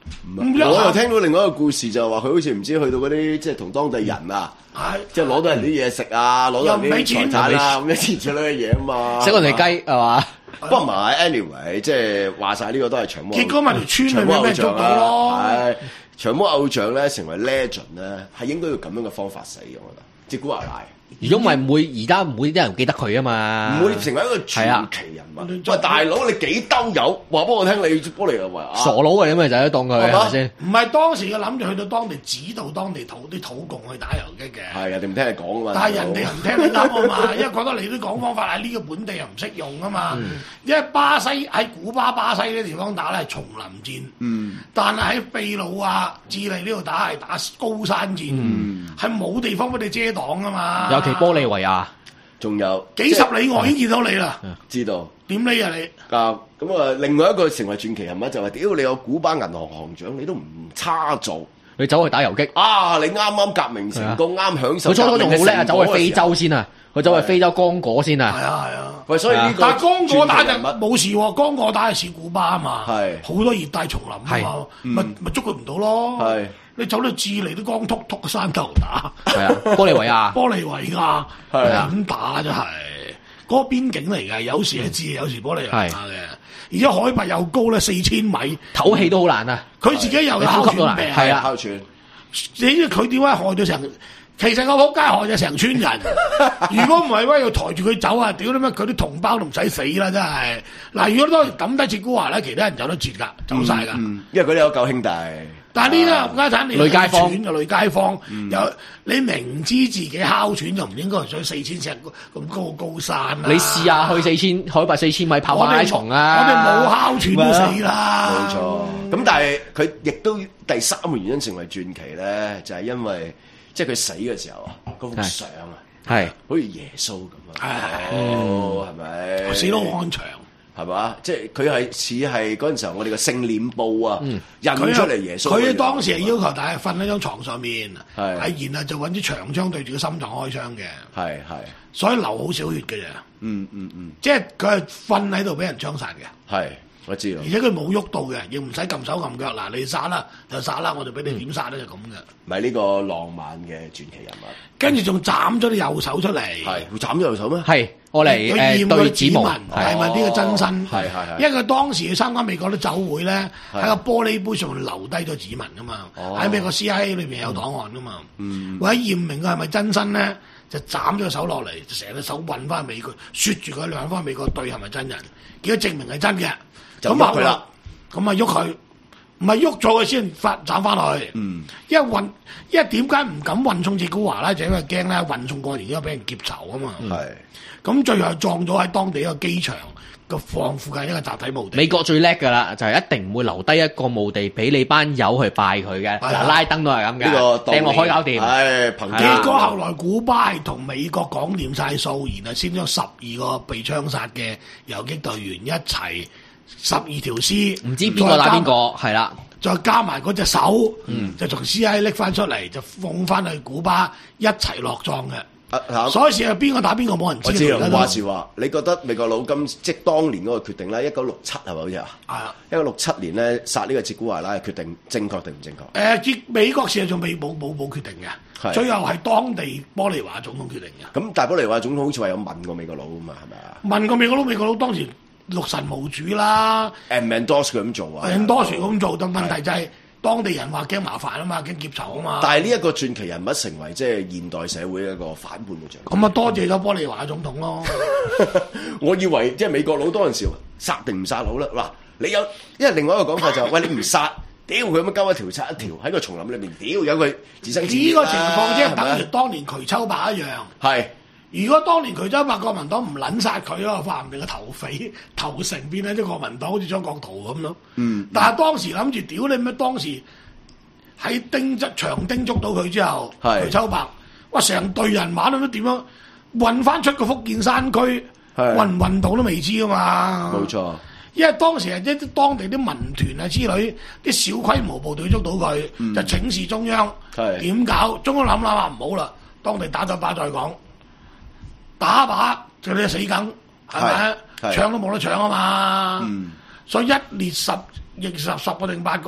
我又聽到另外一個故事，就係話佢好似唔知去到嗰啲即係同當地人啊，即係攞到人啲嘢食啊，攞到人啲財產啊，咁一啲之類嘅嘢啊嘛， 食人哋雞係嘛？ 不過唔係 anyway， 即係話晒呢個都係長毛。 結果咪條村裏面咩捉到咯？ 係長毛偶像咧，成為 legend 咧，係應該要咁樣嘅方法死，我覺得。即古華拉。 如果唔係唔會，而家唔會啲人記得佢啊嘛， 唔會成為一個傳奇人物。喂，大佬你幾兜友？話俾我聽，你玻璃又話傻佬嚟，咁咪就係當佢係咪先？ 唔係當時嘅諗住去到當地指導當地土啲土共去打遊擊嘅。 係人哋唔聽你講啊嘛。 但係人哋又唔聽你啱啊嘛，因為覺得你啲講方法喺呢個本地又唔識用啊嘛。因為巴西喺古巴巴西呢啲地方打咧係叢林戰，嗯，但係喺秘魯啊、智利呢度打係打高山戰，係冇地方俾你遮擋啊嘛。 尤其玻利維亞。 仲有幾十里外已經見到你啦， 知道點理啊你？ 啊咁啊，另外一個成為傳奇人物就係、是，屌你有古巴銀行行長，你都唔差做， 你走去打遊擊啊！你啱啱革命成功，啱、啊、享受。 佢初初仲好叻啊，走去非洲先啊，佢走去非洲剛果先啊。 係啊係啊， 喂，所以呢個但係剛果打就冇事喎，剛果打係似古巴啊嘛，係好多熱帶叢林啊嘛，咪咪捉佢唔到咯。係。你走到智利都光禿禿嘅山頭打， 係啊，玻利維亞， 玻利維亞點打真係嗰個邊境嚟嘅，有時係智利，有時玻利維亞嘅，而且海拔又高咧，四千米， 唞氣都好難啊！ 佢自己又有哮喘病， 係啊，哮喘。 你知佢點解害咗成？其實個仆街害咗成村人。如果唔係喂，要抬住佢走啊！屌你咩？佢啲同胞都唔使死啦，真係。嗱，如果當時抌低切古華咧，其他人走得絕㗎，走晒㗎。 因為佢哋有舊兄弟。 但係呢個家產你累街坊嘅累街坊，有你明知自己哮喘就唔應該上四千尺咁高高山啦。 你試下去四千海拔四千米跑馬拉松啊！ 我哋冇哮喘都死啦。 冇錯。咁但係佢亦都第三個原因成為傳奇咧，就係因為即係佢死嘅時候啊，嗰幅相啊，係好似耶穌咁啊，哦，係咪？ 死得好安詳。 係嘛？即係佢係似係嗰陣時候，我哋嘅聖臉布啊，印出嚟耶穌。 佢當時係要求大家瞓喺張床上面，係然後就揾支長槍對住個心臟開槍嘅，係係，所以流好少血嘅啫。嗯嗯嗯，即係佢係瞓喺度俾人槍殺嘅。係，我知道。而且佢冇喐到嘅，亦唔使撳手撳腳。嗱，你殺啦就殺啦，我就俾你點殺咧就咁嘅。 咪呢個浪漫嘅傳奇人物。 跟住仲斬咗啲右手出嚟。 係，會斬咗右手咩？ 係。我嚟誒對指紋係咪呢個真身？ 係係係。 因為佢當時去參加美國啲酒會咧，喺個玻璃杯上面留低咗指紋噶嘛。喺美國 C I A 裏邊有檔案噶嘛。嗯。為咗驗明佢係咪真身咧，就斬咗個手落嚟，就成隻手運翻美國，雪住佢兩翻美國對係咪真人？結果證明係真嘅。 就喐佢啦。 咁啊喐佢，唔係喐咗佢先發斬翻落去。嗯。因為運，因為點解唔敢運送切古華咧？就因為驚咧運送過程因為俾人劫囚啊嘛。係。咁最後撞咗喺當地一個機場個放附近一個集體墓地。美國最叻㗎啦，就係、是、一定唔會留低一個墓地俾你班友去拜佢嘅。嗱，拉登都係咁嘅，呢個掟我開搞掂。 係，結果後來古巴係同美國講掂晒數，然後先將十二個被槍殺嘅遊擊隊員一齊十二條屍， 唔知邊個打邊個，係啦， 再加埋嗰隻手，嗯、就從 C I A 拎翻出嚟，就放翻去古巴一齊落葬嘅。啊、所以事係邊個打邊個冇人知。 我知道話是話，你覺得美國佬今即係當年嗰個決定咧，一九六七係咪好似啊？係啊，一九六七年咧殺呢個切古華拉嘅決定正確定唔正確？誒、 呃，美國事實上未冇冇冇決定嘅，最後係當地玻利華總統決定嘅。 咁但係玻利華總統好似話有問過美國佬啊嘛，係咪啊？ 問過美國佬，美國佬當時六神無主啦。 誒 endorse 佢咁做啊 endorse 佢咁做，但問題就係、是。當地人話驚麻煩啊嘛，驚劫囚啊嘛。 但係呢一個傳奇人物成為即係現代社會一個反叛嘅象徵。 咁啊，多謝咗玻利華總統咯。 我以為即係美國佬嗰陣時殺定唔殺好啦。嗱，你有因為另外一個講法就係、是、喂，你唔殺，屌佢咁樣鳩一條殺一條喺個叢林裏面，屌有佢自生自滅。呢個情況即係等於當年瞿秋白一樣。 係。 如果當年瞿秋白國民黨唔撚殺佢咯，話唔定個頭匪投誠變咧，即係國民黨好似張國燾咁咯。嗯。但係當時諗住屌你咩？當時喺丁質長丁捉到佢之後，瞿秋白哇成隊人馬都點樣運翻出個福建山區，運唔運到都未知啊嘛。冇錯。因為當時係一啲當地啲民團啊之類，啲小規模部隊捉到佢，嗯、就請示中央點搞？中央諗諗話唔好啦，當地打咗把再講。打靶就你死梗，係咪？搶都冇得搶啊嘛！嗯、所以一列十，亦十十個定八個，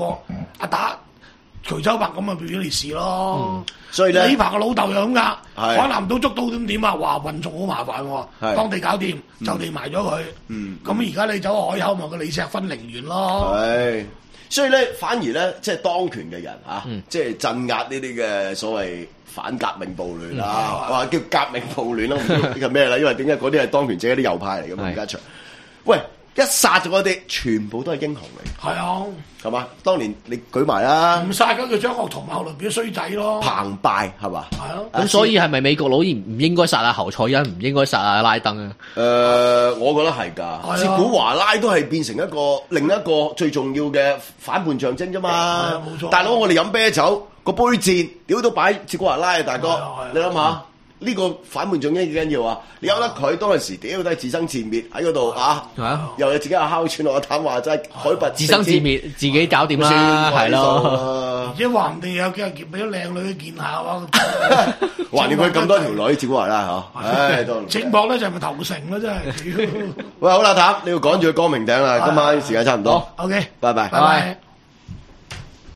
阿打徐州白咁啊，表咗烈士咯。 所以咧， 李鵬個老豆又咁噶，海南島捉到點點啊？話運送好麻煩喎，當地搞掂就地埋咗佢。咁而家你走海口咪個李石分零元咯。 係，所以咧反而咧即係當權嘅人嚇，即係鎮壓呢啲嘅所謂反革命暴亂啦，話叫革命暴亂咯，唔知係咩啦？因為點解嗰啲係當權者啲右派嚟嘅嘛？而家場，喂！一殺咗嗰啲，全部都係英雄嚟。 係啊， 係嘛？當年你舉埋啦， 唔殺嗰個張學同，後來變咗衰仔咯。 澎湃係嘛？ 係啊。 咁所以係咪美國佬唔唔應該殺阿侯賽因，唔應該殺阿拉登啊？ 誒、呃，我覺得係㗎。哲古華拉都係變成一個另一個最重要嘅反叛象徵啫嘛。冇錯。大佬，我哋飲啤酒個杯墊，屌都擺哲古華拉啊，大哥，你諗下。呢個反叛仲緊要緊要啊！你由得佢當陣時，屌都係自生自滅喺嗰度啊！又有自己又哮喘，我坦話真係海拔自生自滅，自己搞掂啦，係咯。 而且話唔定有幾日俾咗靚女去見下喎。 懷念佢咁多條女，照顧埋啦嚇。唉， 正博咧就係咪投誠啦？真係。 喂，好啦，譚，你要趕住去光明頂啦，今晚時間差唔多。 OK， 拜拜。 拜拜。